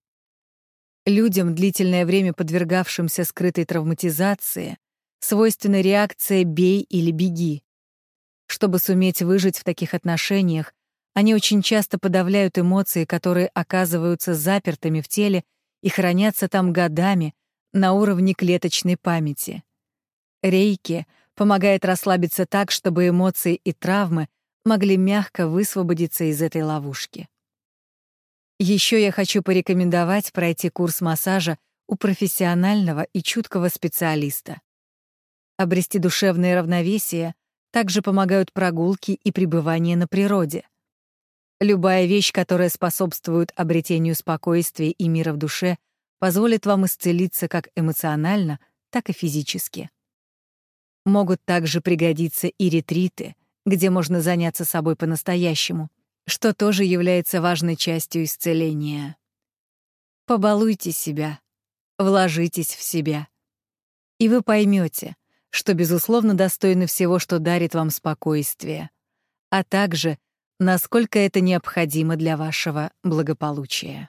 Людям, длительное время подвергавшимся скрытой травматизации, свойственна реакция «бей или беги». Чтобы суметь выжить в таких отношениях, они очень часто подавляют эмоции, которые оказываются запертыми в теле и хранятся там годами на уровне клеточной памяти. Рейки помогает расслабиться так, чтобы эмоции и травмы могли мягко высвободиться из этой ловушки. Еще я хочу порекомендовать пройти курс массажа у профессионального и чуткого специалиста. Обрести душевное равновесие также помогают прогулки и пребывание на природе. Любая вещь, которая способствует обретению спокойствия и мира в душе, позволит вам исцелиться как эмоционально, так и физически. Могут также пригодиться и ретриты, где можно заняться собой по-настоящему, что тоже является важной частью исцеления. Побалуйте себя, вложитесь в себя, и вы поймете, что, безусловно, достойны всего, что дарит вам спокойствие, а также насколько это необходимо для вашего благополучия.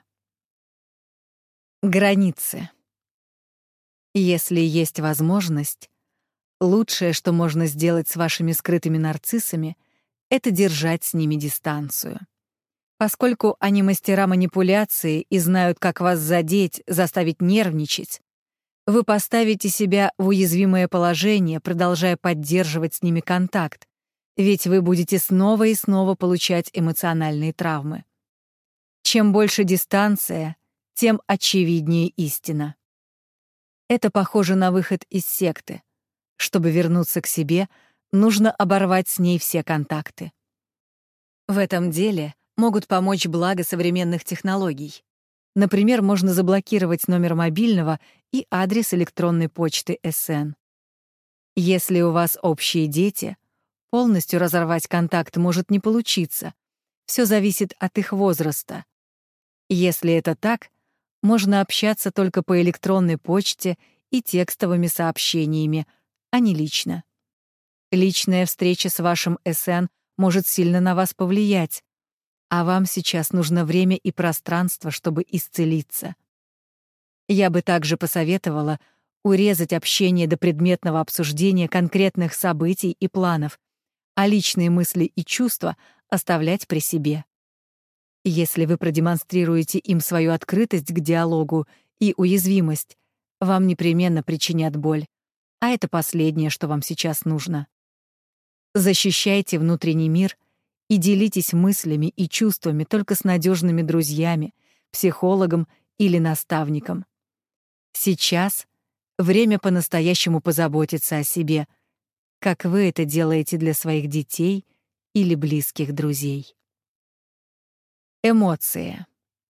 Границы. Если есть возможность, лучшее, что можно сделать с вашими скрытыми нарциссами, — это держать с ними дистанцию. Поскольку они мастера манипуляции и знают, как вас задеть, заставить нервничать, вы поставите себя в уязвимое положение, продолжая поддерживать с ними контакт, ведь вы будете снова и снова получать эмоциональные травмы. Чем больше дистанция, тем очевиднее истина. Это похоже на выход из секты. Чтобы вернуться к себе, нужно оборвать с ней все контакты. В этом деле могут помочь благо современных технологий. Например, можно заблокировать номер мобильного и адрес электронной почты эс эн. Если у вас общие дети, полностью разорвать контакт может не получиться. Все зависит от их возраста. Если это так, можно общаться только по электронной почте и текстовыми сообщениями, а не лично. Личная встреча с вашим эс эн может сильно на вас повлиять, а вам сейчас нужно время и пространство, чтобы исцелиться. Я бы также посоветовала урезать общение до предметного обсуждения конкретных событий и планов, а личные мысли и чувства оставлять при себе. Если вы продемонстрируете им свою открытость к диалогу и уязвимость, вам непременно причинят боль, а это последнее, что вам сейчас нужно. Защищайте внутренний мир и делитесь мыслями и чувствами только с надежными друзьями, психологом или наставником. Сейчас время по-настоящему позаботиться о себе, как вы это делаете для своих детей или близких друзей. Эмоции.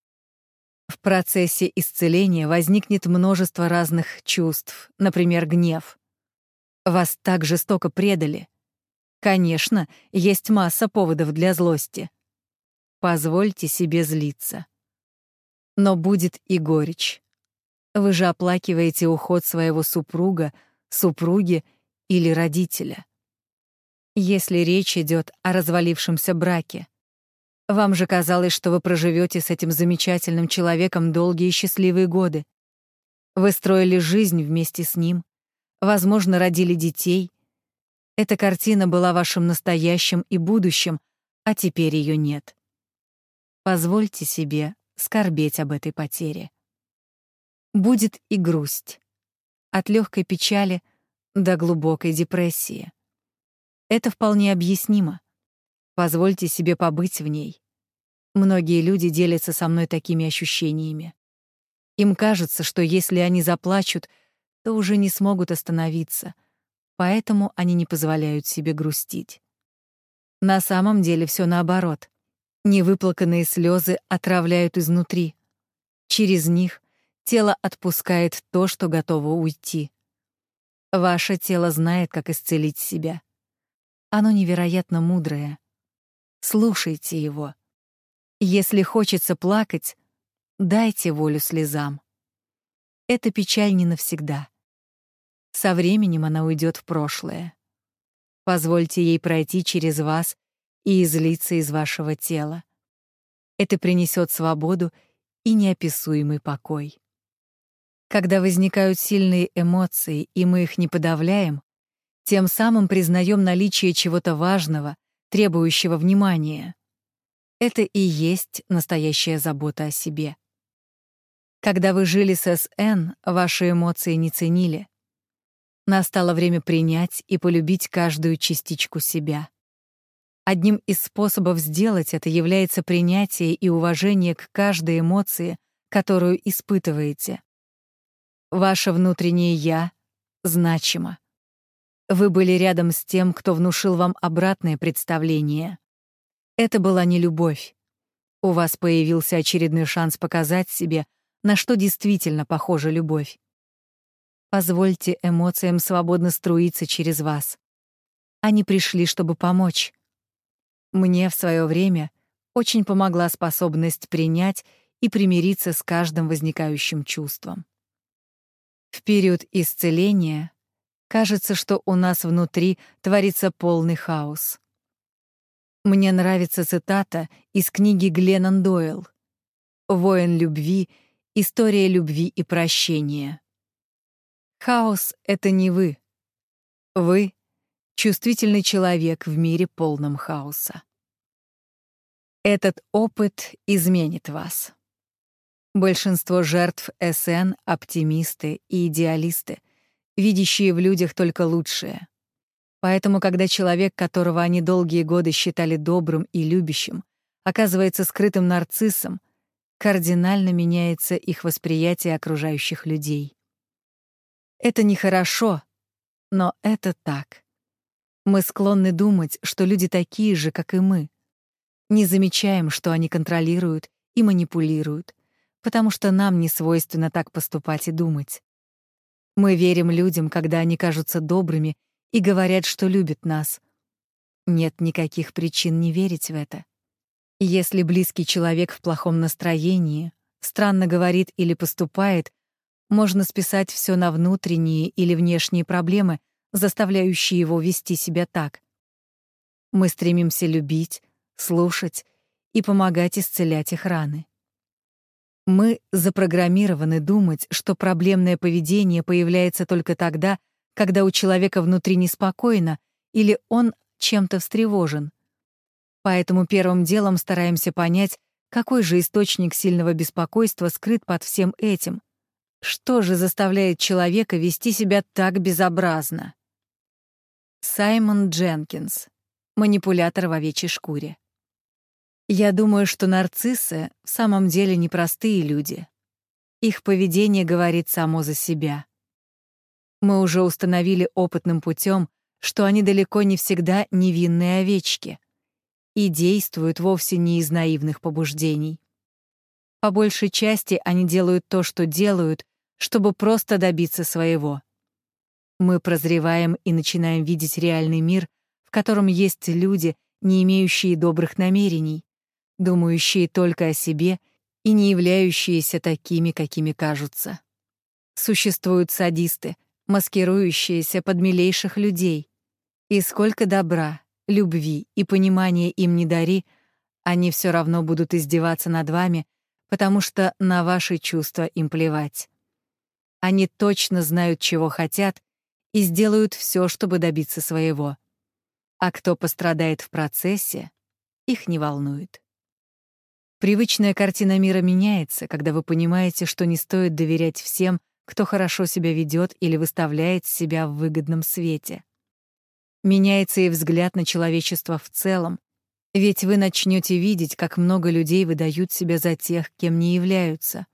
В процессе исцеления возникнет множество разных чувств, например, гнев. Вас так жестоко предали. Конечно, есть масса поводов для злости. Позвольте себе злиться. Но будет и горечь. Вы же оплакиваете уход своего супруга, супруги или родителя. Если речь идет о развалившемся браке, вам же казалось, что вы проживете с этим замечательным человеком долгие и счастливые годы. Вы строили жизнь вместе с ним, возможно, родили детей. Эта картина была вашим настоящим и будущим, а теперь ее нет. Позвольте себе скорбеть об этой потере. Будет и грусть. От легкой печали до глубокой депрессии. Это вполне объяснимо. Позвольте себе побыть в ней. Многие люди делятся со мной такими ощущениями. Им кажется, что если они заплачут, то уже не смогут остановиться, поэтому они не позволяют себе грустить. На самом деле все наоборот. Невыплаканные слезы отравляют изнутри. Через них тело отпускает то, что готово уйти. Ваше тело знает, как исцелить себя. Оно невероятно мудрое. Слушайте его. Если хочется плакать, дайте волю слезам. Эта печаль не навсегда. Со временем она уйдет в прошлое. Позвольте ей пройти через вас и излиться из вашего тела. Это принесет свободу и неописуемый покой. Когда возникают сильные эмоции, и мы их не подавляем, тем самым признаем наличие чего-то важного, требующего внимания. Это и есть настоящая забота о себе. Когда вы жили с эс эн, ваши эмоции не ценили. Настало время принять и полюбить каждую частичку себя. Одним из способов сделать это является принятие и уважение к каждой эмоции, которую испытываете. Ваше внутреннее «я» значимо. Вы были рядом с тем, кто внушил вам обратное представление. Это была не любовь. У вас появился очередной шанс показать себе, на что действительно похожа любовь. Позвольте эмоциям свободно струиться через вас. Они пришли, чтобы помочь. Мне в свое время очень помогла способность принять и примириться с каждым возникающим чувством. В период исцеления кажется, что у нас внутри творится полный хаос. Мне нравится цитата из книги Гленнон Дойл «Воин любви. История любви и прощения». Хаос — это не вы. Вы Чувствительный человек в мире полном хаоса. Этот опыт изменит вас. Большинство жертв эс эн — оптимисты и идеалисты, видящие в людях только лучшее. Поэтому, когда человек, которого они долгие годы считали добрым и любящим, оказывается скрытым нарциссом, кардинально меняется их восприятие окружающих людей. Это нехорошо, но это так. Мы склонны думать, что люди такие же, как и мы. Не замечаем, что они контролируют и манипулируют, потому что нам не свойственно так поступать и думать. Мы верим людям, когда они кажутся добрыми и говорят, что любят нас. Нет никаких причин не верить в это. Если близкий человек в плохом настроении, странно говорит или поступает, можно списать все на внутренние или внешние проблемы, заставляющие его вести себя так. Мы стремимся любить, слушать и помогать исцелять их раны. Мы запрограммированы думать, что проблемное поведение появляется только тогда, когда у человека внутри неспокойно или он чем-то встревожен. Поэтому первым делом стараемся понять, какой же источник сильного беспокойства скрыт под всем этим. Что же заставляет человека вести себя так безобразно? Саймон Дженкинс. Манипулятор в овечьей шкуре. Я думаю, что нарциссы в самом деле непростые люди. Их поведение говорит само за себя. Мы уже установили опытным путем, что они далеко не всегда невинные овечки и действуют вовсе не из наивных побуждений. По большей части они делают то, что делают, чтобы просто добиться своего. Мы прозреваем и начинаем видеть реальный мир, в котором есть люди, не имеющие добрых намерений, думающие только о себе и не являющиеся такими, какими кажутся. Существуют садисты, маскирующиеся под милейших людей. И сколько добра, любви и понимания им не дари, они все равно будут издеваться над вами, потому что на ваши чувства им плевать. Они точно знают, чего хотят, и сделают все, чтобы добиться своего. А кто пострадает в процессе, их не волнует. Привычная картина мира меняется, когда вы понимаете, что не стоит доверять всем, кто хорошо себя ведет или выставляет себя в выгодном свете. Меняется и взгляд на человечество в целом, ведь вы начнете видеть, как много людей выдают себя за тех, кем не являются.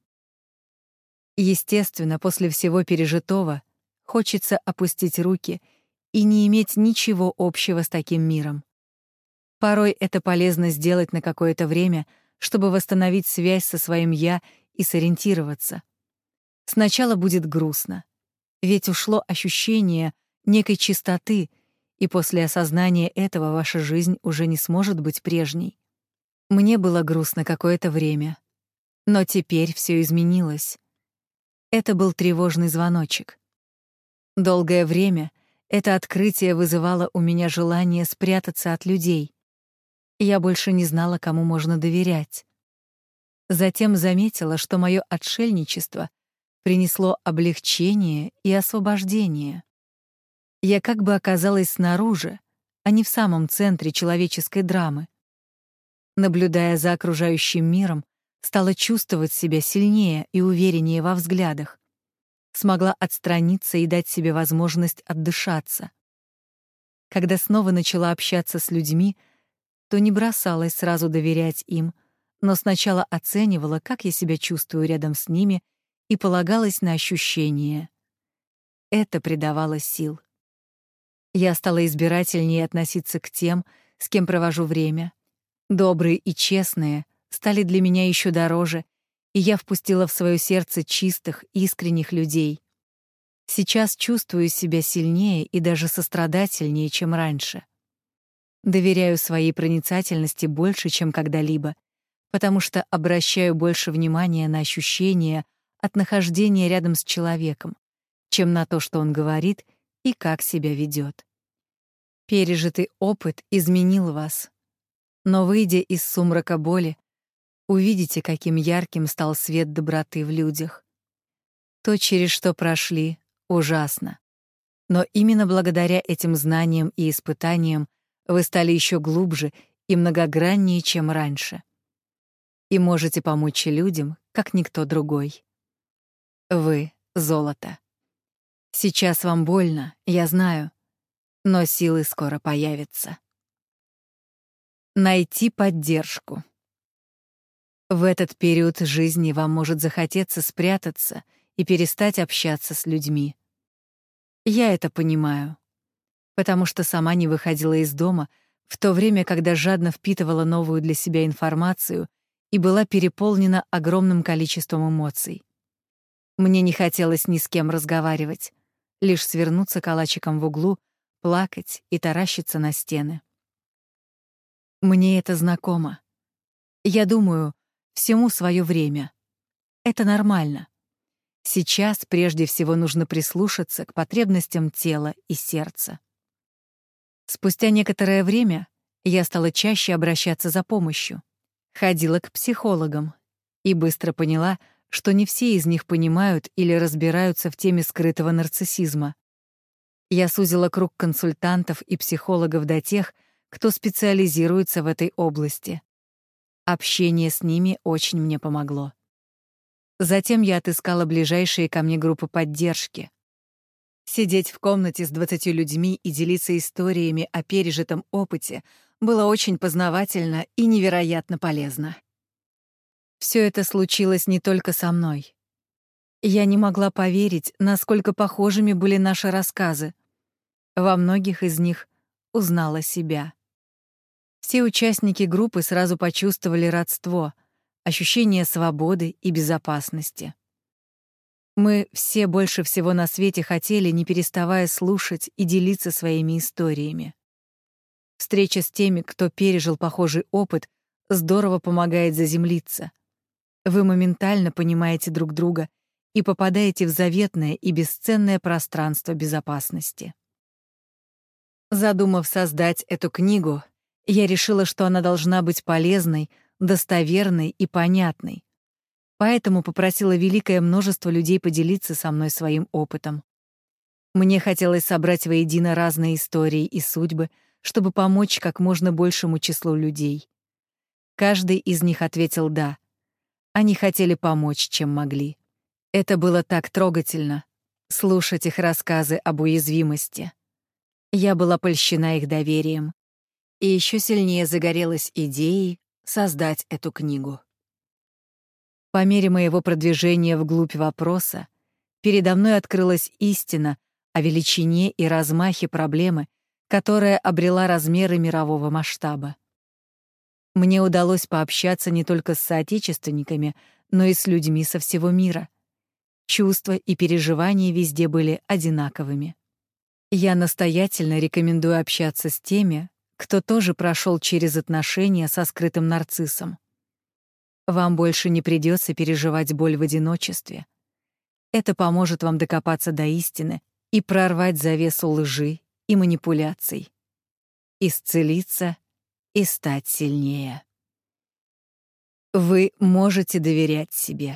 Естественно, после всего пережитого хочется опустить руки и не иметь ничего общего с таким миром. Порой это полезно сделать на какое-то время, чтобы восстановить связь со своим «я» и сориентироваться. Сначала будет грустно, ведь ушло ощущение некой чистоты, и после осознания этого ваша жизнь уже не сможет быть прежней. Мне было грустно какое-то время, но теперь все изменилось. Это был тревожный звоночек. Долгое время это открытие вызывало у меня желание спрятаться от людей. Я больше не знала, кому можно доверять. Затем заметила, что мое отшельничество принесло облегчение и освобождение. Я как бы оказалась снаружи, а не в самом центре человеческой драмы. Наблюдая за окружающим миром, стала чувствовать себя сильнее и увереннее во взглядах. Смогла отстраниться и дать себе возможность отдышаться. Когда снова начала общаться с людьми, то не бросалась сразу доверять им, но сначала оценивала, как я себя чувствую рядом с ними, и полагалась на ощущения. Это придавало сил. Я стала избирательнее относиться к тем, с кем провожу время. Добрые и честные стали для меня еще дороже, и я впустила в свое сердце чистых, искренних людей. Сейчас чувствую себя сильнее и даже сострадательнее, чем раньше. Доверяю своей проницательности больше, чем когда-либо, потому что обращаю больше внимания на ощущения от нахождения рядом с человеком, чем на то, что он говорит и как себя ведет. Пережитый опыт изменил вас, но, выйдя из сумрака боли, увидите, каким ярким стал свет доброты в людях. То, через что прошли, ужасно. Но именно благодаря этим знаниям и испытаниям вы стали еще глубже и многограннее, чем раньше. И можете помочь людям, как никто другой. Вы — золото. Сейчас вам больно, я знаю, но силы скоро появятся. Найти поддержку. В этот период жизни вам может захотеться спрятаться и перестать общаться с людьми. Я это понимаю, потому что сама не выходила из дома в то время, когда жадно впитывала новую для себя информацию и была переполнена огромным количеством эмоций. Мне не хотелось ни с кем разговаривать, лишь свернуться калачиком в углу, плакать и таращиться на стены. Мне это знакомо. Я думаю, всему свое время. Это нормально. Сейчас прежде всего нужно прислушаться к потребностям тела и сердца. Спустя некоторое время я стала чаще обращаться за помощью. Ходила к психологам и быстро поняла, что не все из них понимают или разбираются в теме скрытого нарциссизма. Я сузила круг консультантов и психологов до тех, кто специализируется в этой области. Общение с ними очень мне помогло. Затем я отыскала ближайшие ко мне группы поддержки. Сидеть в комнате с двадцатью людьми и делиться историями о пережитом опыте было очень познавательно и невероятно полезно. Все это случилось не только со мной. Я не могла поверить, насколько похожими были наши рассказы. Во многих из них узнала себя. Все участники группы сразу почувствовали родство, ощущение свободы и безопасности. Мы все больше всего на свете хотели, не переставая слушать и делиться своими историями. Встреча с теми, кто пережил похожий опыт, здорово помогает заземлиться. Вы моментально понимаете друг друга и попадаете в заветное и бесценное пространство безопасности. Задумав создать эту книгу, я решила, что она должна быть полезной, достоверной и понятной. Поэтому попросила великое множество людей поделиться со мной своим опытом. Мне хотелось собрать воедино разные истории и судьбы, чтобы помочь как можно большему числу людей. Каждый из них ответил «да». Они хотели помочь, чем могли. Это было так трогательно — слушать их рассказы об уязвимости. Я была польщена их доверием и еще сильнее загорелась идеей создать эту книгу. По мере моего продвижения вглубь вопроса передо мной открылась истина о величине и размахе проблемы, которая обрела размеры мирового масштаба. Мне удалось пообщаться не только с соотечественниками, но и с людьми со всего мира. Чувства и переживания везде были одинаковыми. Я настоятельно рекомендую общаться с теми, кто тоже прошел через отношения со скрытым нарциссом. Вам больше не придется переживать боль в одиночестве. Это поможет вам докопаться до истины и прорвать завесу лжи и манипуляций, исцелиться и стать сильнее. Вы можете доверять себе.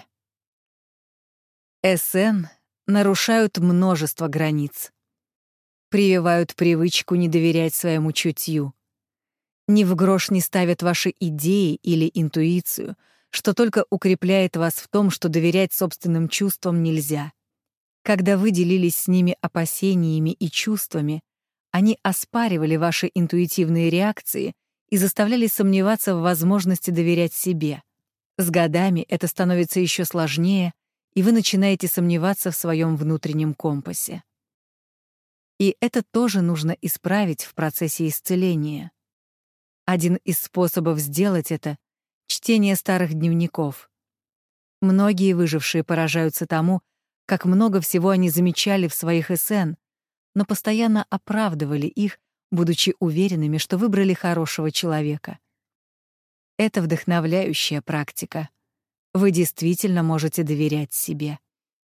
эс эн нарушают множество границ. Прививают привычку не доверять своему чутью. Ни в грош не ставят ваши идеи или интуицию, что только укрепляет вас в том, что доверять собственным чувствам нельзя. Когда вы делились с ними опасениями и чувствами, они оспаривали ваши интуитивные реакции и заставляли сомневаться в возможности доверять себе. С годами это становится еще сложнее, и вы начинаете сомневаться в своем внутреннем компасе. И это тоже нужно исправить в процессе исцеления. Один из способов сделать это — чтение старых дневников. Многие выжившие поражаются тому, как много всего они замечали в своих эс эн, но постоянно оправдывали их, будучи уверенными, что выбрали хорошего человека. Это вдохновляющая практика. Вы действительно можете доверять себе.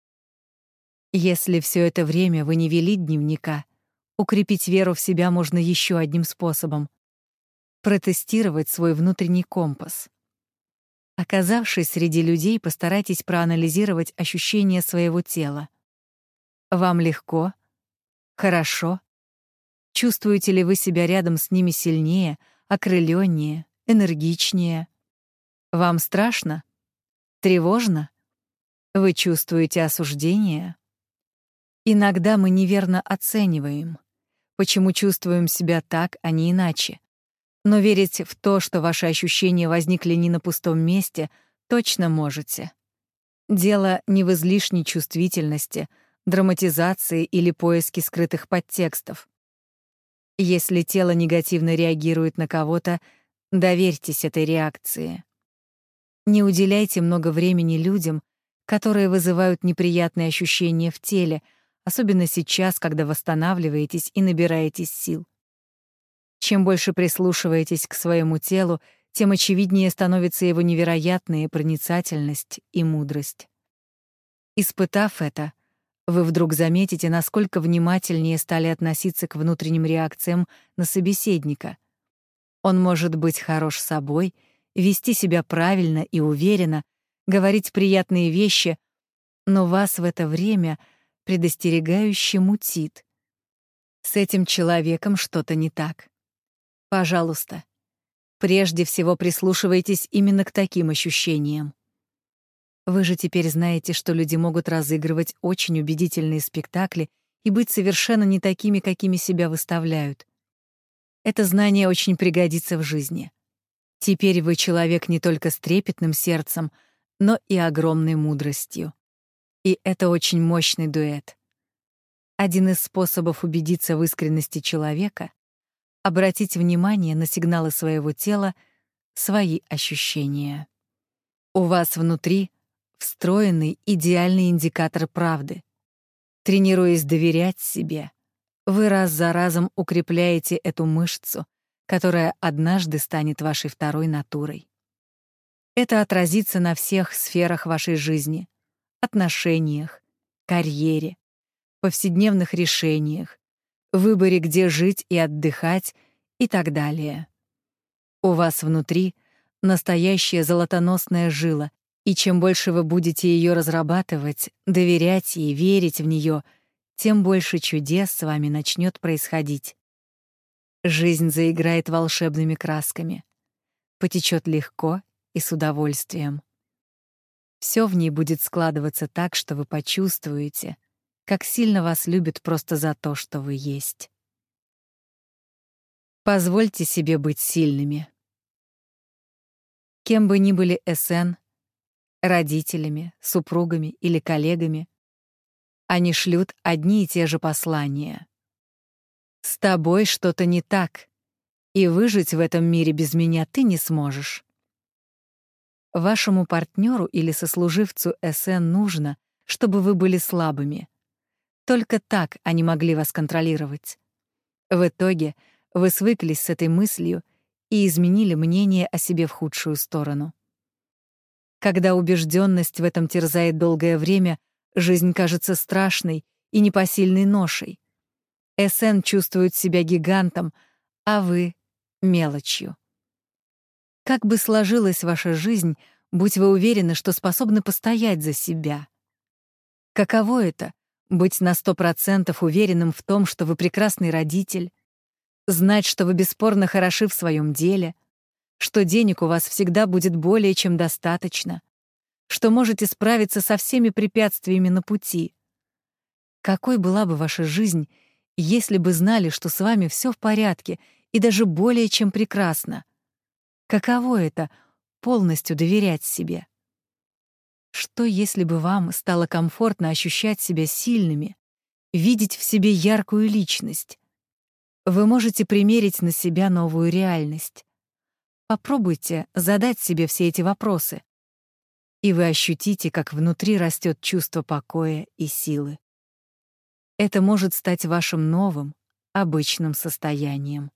Если все это время вы не вели дневника, укрепить веру в себя можно еще одним способом — протестировать свой внутренний компас. Оказавшись среди людей, постарайтесь проанализировать ощущения своего тела. Вам легко? Хорошо? Чувствуете ли вы себя рядом с ними сильнее, окрылённее, энергичнее? Вам страшно? Тревожно? Вы чувствуете осуждение? Иногда мы неверно оцениваем, почему чувствуем себя так, а не иначе. Но верить в то, что ваши ощущения возникли не на пустом месте, точно можете. Дело не в излишней чувствительности, драматизации или поиске скрытых подтекстов. Если тело негативно реагирует на кого-то, доверьтесь этой реакции. Не уделяйте много времени людям, которые вызывают неприятные ощущения в теле, особенно сейчас, когда восстанавливаетесь и набираетесь сил. Чем больше прислушиваетесь к своему телу, тем очевиднее становится его невероятная проницательность и мудрость. Испытав это, вы вдруг заметите, насколько внимательнее стали относиться к внутренним реакциям на собеседника. Он может быть хорош собой, вести себя правильно и уверенно, говорить приятные вещи, но вас в это время предостерегающе мутит. С этим человеком что-то не так. Пожалуйста, прежде всего прислушивайтесь именно к таким ощущениям. Вы же теперь знаете, что люди могут разыгрывать очень убедительные спектакли и быть совершенно не такими, какими себя выставляют. Это знание очень пригодится в жизни. Теперь вы человек не только с трепетным сердцем, но и огромной мудростью. И это очень мощный дуэт. Один из способов убедиться в искренности человека — обратить внимание на сигналы своего тела, свои ощущения. У вас внутри встроенный идеальный индикатор правды. Тренируясь доверять себе, вы раз за разом укрепляете эту мышцу, которая однажды станет вашей второй натурой. Это отразится на всех сферах вашей жизни: отношениях, карьере, повседневных решениях, выборе, где жить и отдыхать и так далее. У вас внутри настоящая золотоносная жила, и чем больше вы будете ее разрабатывать, доверять ей, верить в нее, тем больше чудес с вами начнет происходить. Жизнь заиграет волшебными красками, потечет легко и с удовольствием. Все в ней будет складываться так, что вы почувствуете, как сильно вас любят просто за то, что вы есть. Позвольте себе быть сильными. Кем бы ни были СН, родителями, супругами или коллегами, они шлют одни и те же послания. С тобой что-то не так, и выжить в этом мире без меня ты не сможешь. Вашему партнеру или сослуживцу СН нужно, чтобы вы были слабыми. Только так они могли вас контролировать. В итоге вы свыклись с этой мыслью и изменили мнение о себе в худшую сторону. Когда убежденность в этом терзает долгое время, жизнь кажется страшной и непосильной ношей. СН чувствует себя гигантом, а вы — мелочью. Как бы сложилась ваша жизнь, будь вы уверены, что способны постоять за себя? Каково это — быть на сто процентов уверенным в том, что вы прекрасный родитель, знать, что вы бесспорно хороши в своем деле, что денег у вас всегда будет более чем достаточно, что можете справиться со всеми препятствиями на пути? Какой была бы ваша жизнь, если бы знали, что с вами все в порядке и даже более чем прекрасно? Каково это — полностью доверять себе? Что, если бы вам стало комфортно ощущать себя сильными, видеть в себе яркую личность? Вы можете примерить на себя новую реальность. Попробуйте задать себе все эти вопросы, и вы ощутите, как внутри растет чувство покоя и силы. Это может стать вашим новым, обычным состоянием.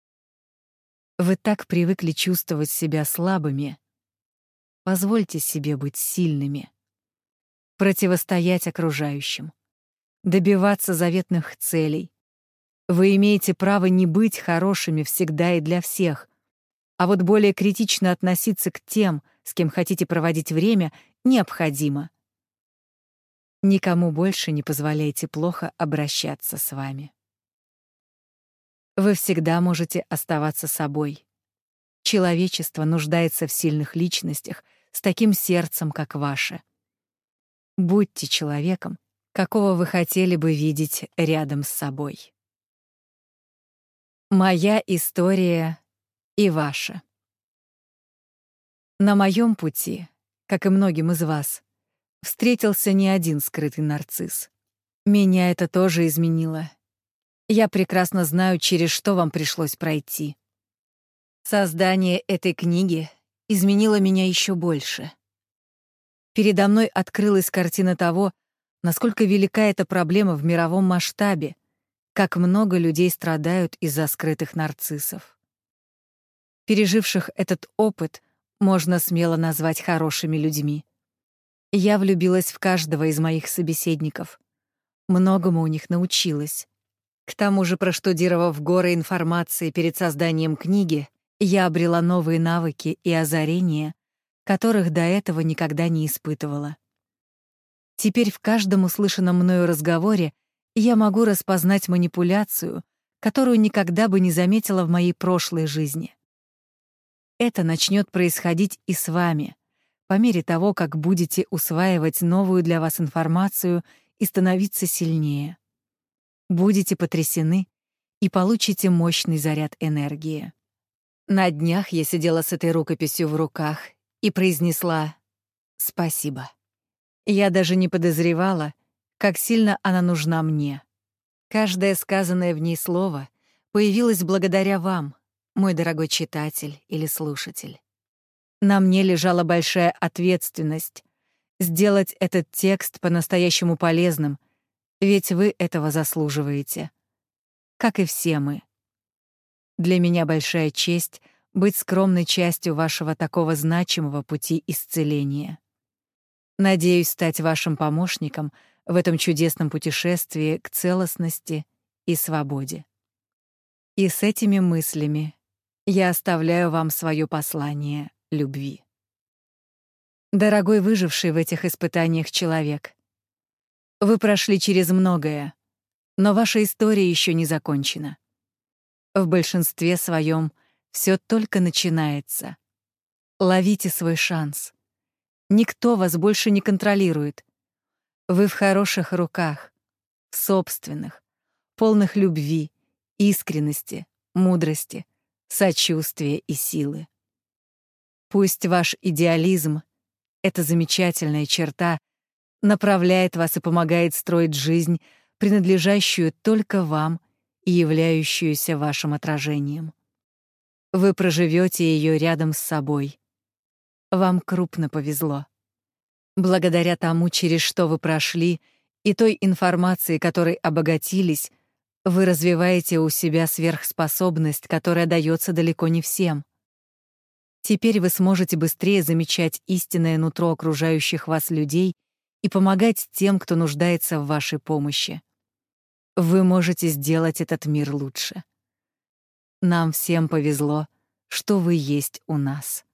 Вы так привыкли чувствовать себя слабыми. Позвольте себе быть сильными, противостоять окружающим, добиваться заветных целей. Вы имеете право не быть хорошими всегда и для всех, а вот более критично относиться к тем, с кем хотите проводить время, необходимо. Никому больше не позволяйте плохо обращаться с вами. Вы всегда можете оставаться собой. Человечество нуждается в сильных личностях с таким сердцем, как ваше. Будьте человеком, какого вы хотели бы видеть рядом с собой. Моя история и ваша. На моем пути, как и многим из вас, встретился не один скрытый нарцисс. Меня это тоже изменило. Я прекрасно знаю, через что вам пришлось пройти. Создание этой книги изменило меня еще больше. Передо мной открылась картина того, насколько велика эта проблема в мировом масштабе, как много людей страдают из-за скрытых нарциссов. Переживших этот опыт можно смело назвать хорошими людьми. Я влюбилась в каждого из моих собеседников. Многому у них научилась. К тому же, проштудировав горы информации перед созданием книги, я обрела новые навыки и озарения, которых до этого никогда не испытывала. Теперь в каждом услышанном мною разговоре я могу распознать манипуляцию, которую никогда бы не заметила в моей прошлой жизни. Это начнет происходить и с вами, по мере того, как будете усваивать новую для вас информацию и становиться сильнее. Будете потрясены и получите мощный заряд энергии. На днях я сидела с этой рукописью в руках и произнесла «Спасибо». Я даже не подозревала, как сильно она нужна мне. Каждое сказанное в ней слово появилось благодаря вам, мой дорогой читатель или слушатель. На мне лежала большая ответственность сделать этот текст по-настоящему полезным, ведь вы этого заслуживаете. Как и все мы. Для меня большая честь быть скромной частью вашего такого значимого пути исцеления. Надеюсь стать вашим помощником в этом чудесном путешествии к целостности и свободе. И с этими мыслями я оставляю вам свое послание любви. Дорогой выживший в этих испытаниях человек, вы прошли через многое, но ваша история еще не закончена. В большинстве своем все только начинается. Ловите свой шанс. Никто вас больше не контролирует. Вы в хороших руках, собственных, полных любви, искренности, мудрости, сочувствия и силы. Пусть ваш идеализм, эта замечательная черта, направляет вас и помогает строить жизнь, принадлежащую только вам и являющуюся вашим отражением. Вы проживете ее рядом с собой. Вам крупно повезло. Благодаря тому, через что вы прошли, и той информации, которой обогатились, вы развиваете у себя сверхспособность, которая дается далеко не всем. Теперь вы сможете быстрее замечать истинное нутро окружающих вас людей и помогать тем, кто нуждается в вашей помощи. Вы можете сделать этот мир лучше. Нам всем повезло, что вы есть у нас.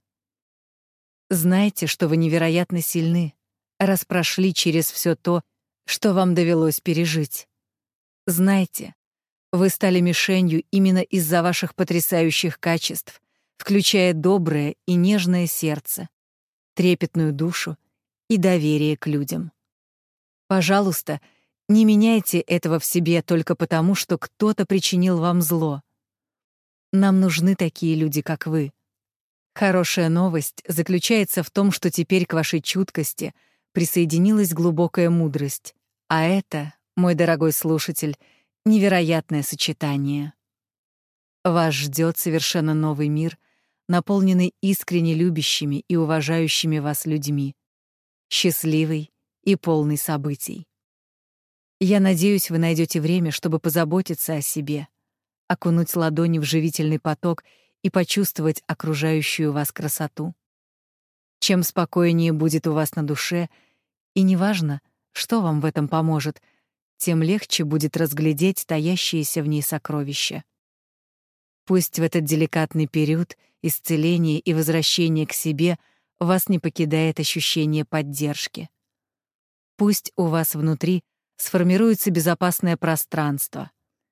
Знайте, что вы невероятно сильны, раз прошли через все то, что вам довелось пережить. Знайте, вы стали мишенью именно из-за ваших потрясающих качеств, включая доброе и нежное сердце, трепетную душу и доверие к людям. Пожалуйста, не меняйте этого в себе только потому, что кто-то причинил вам зло. Нам нужны такие люди, как вы. Хорошая новость заключается в том, что теперь к вашей чуткости присоединилась глубокая мудрость, а это, мой дорогой слушатель, невероятное сочетание. Вас ждет совершенно новый мир, наполненный искренне любящими и уважающими вас людьми, счастливый и полный событий. Я надеюсь, вы найдете время, чтобы позаботиться о себе, окунуть ладони в живительный поток и почувствовать окружающую вас красоту. Чем спокойнее будет у вас на душе, и неважно, что вам в этом поможет, тем легче будет разглядеть таящиеся в ней сокровища. Пусть в этот деликатный период исцеления и возвращения к себе вас не покидает ощущение поддержки. Пусть у вас внутри сформируется безопасное пространство.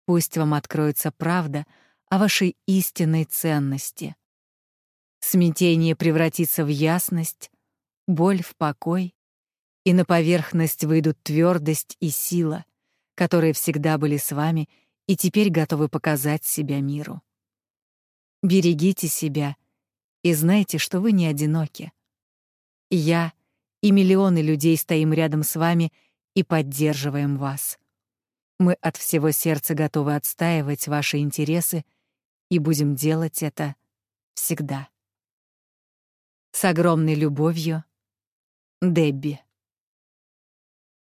Пусть вам откроется правда о вашей истинной ценности. Смятение превратится в ясность, боль в покой, и на поверхность выйдут твердость и сила, которые всегда были с вами и теперь готовы показать себя миру. Берегите себя и знайте, что вы не одиноки. Я и миллионы людей стоим рядом с вами и поддерживаем вас. Мы от всего сердца готовы отстаивать ваши интересы и будем делать это всегда. С огромной любовью, Дебби.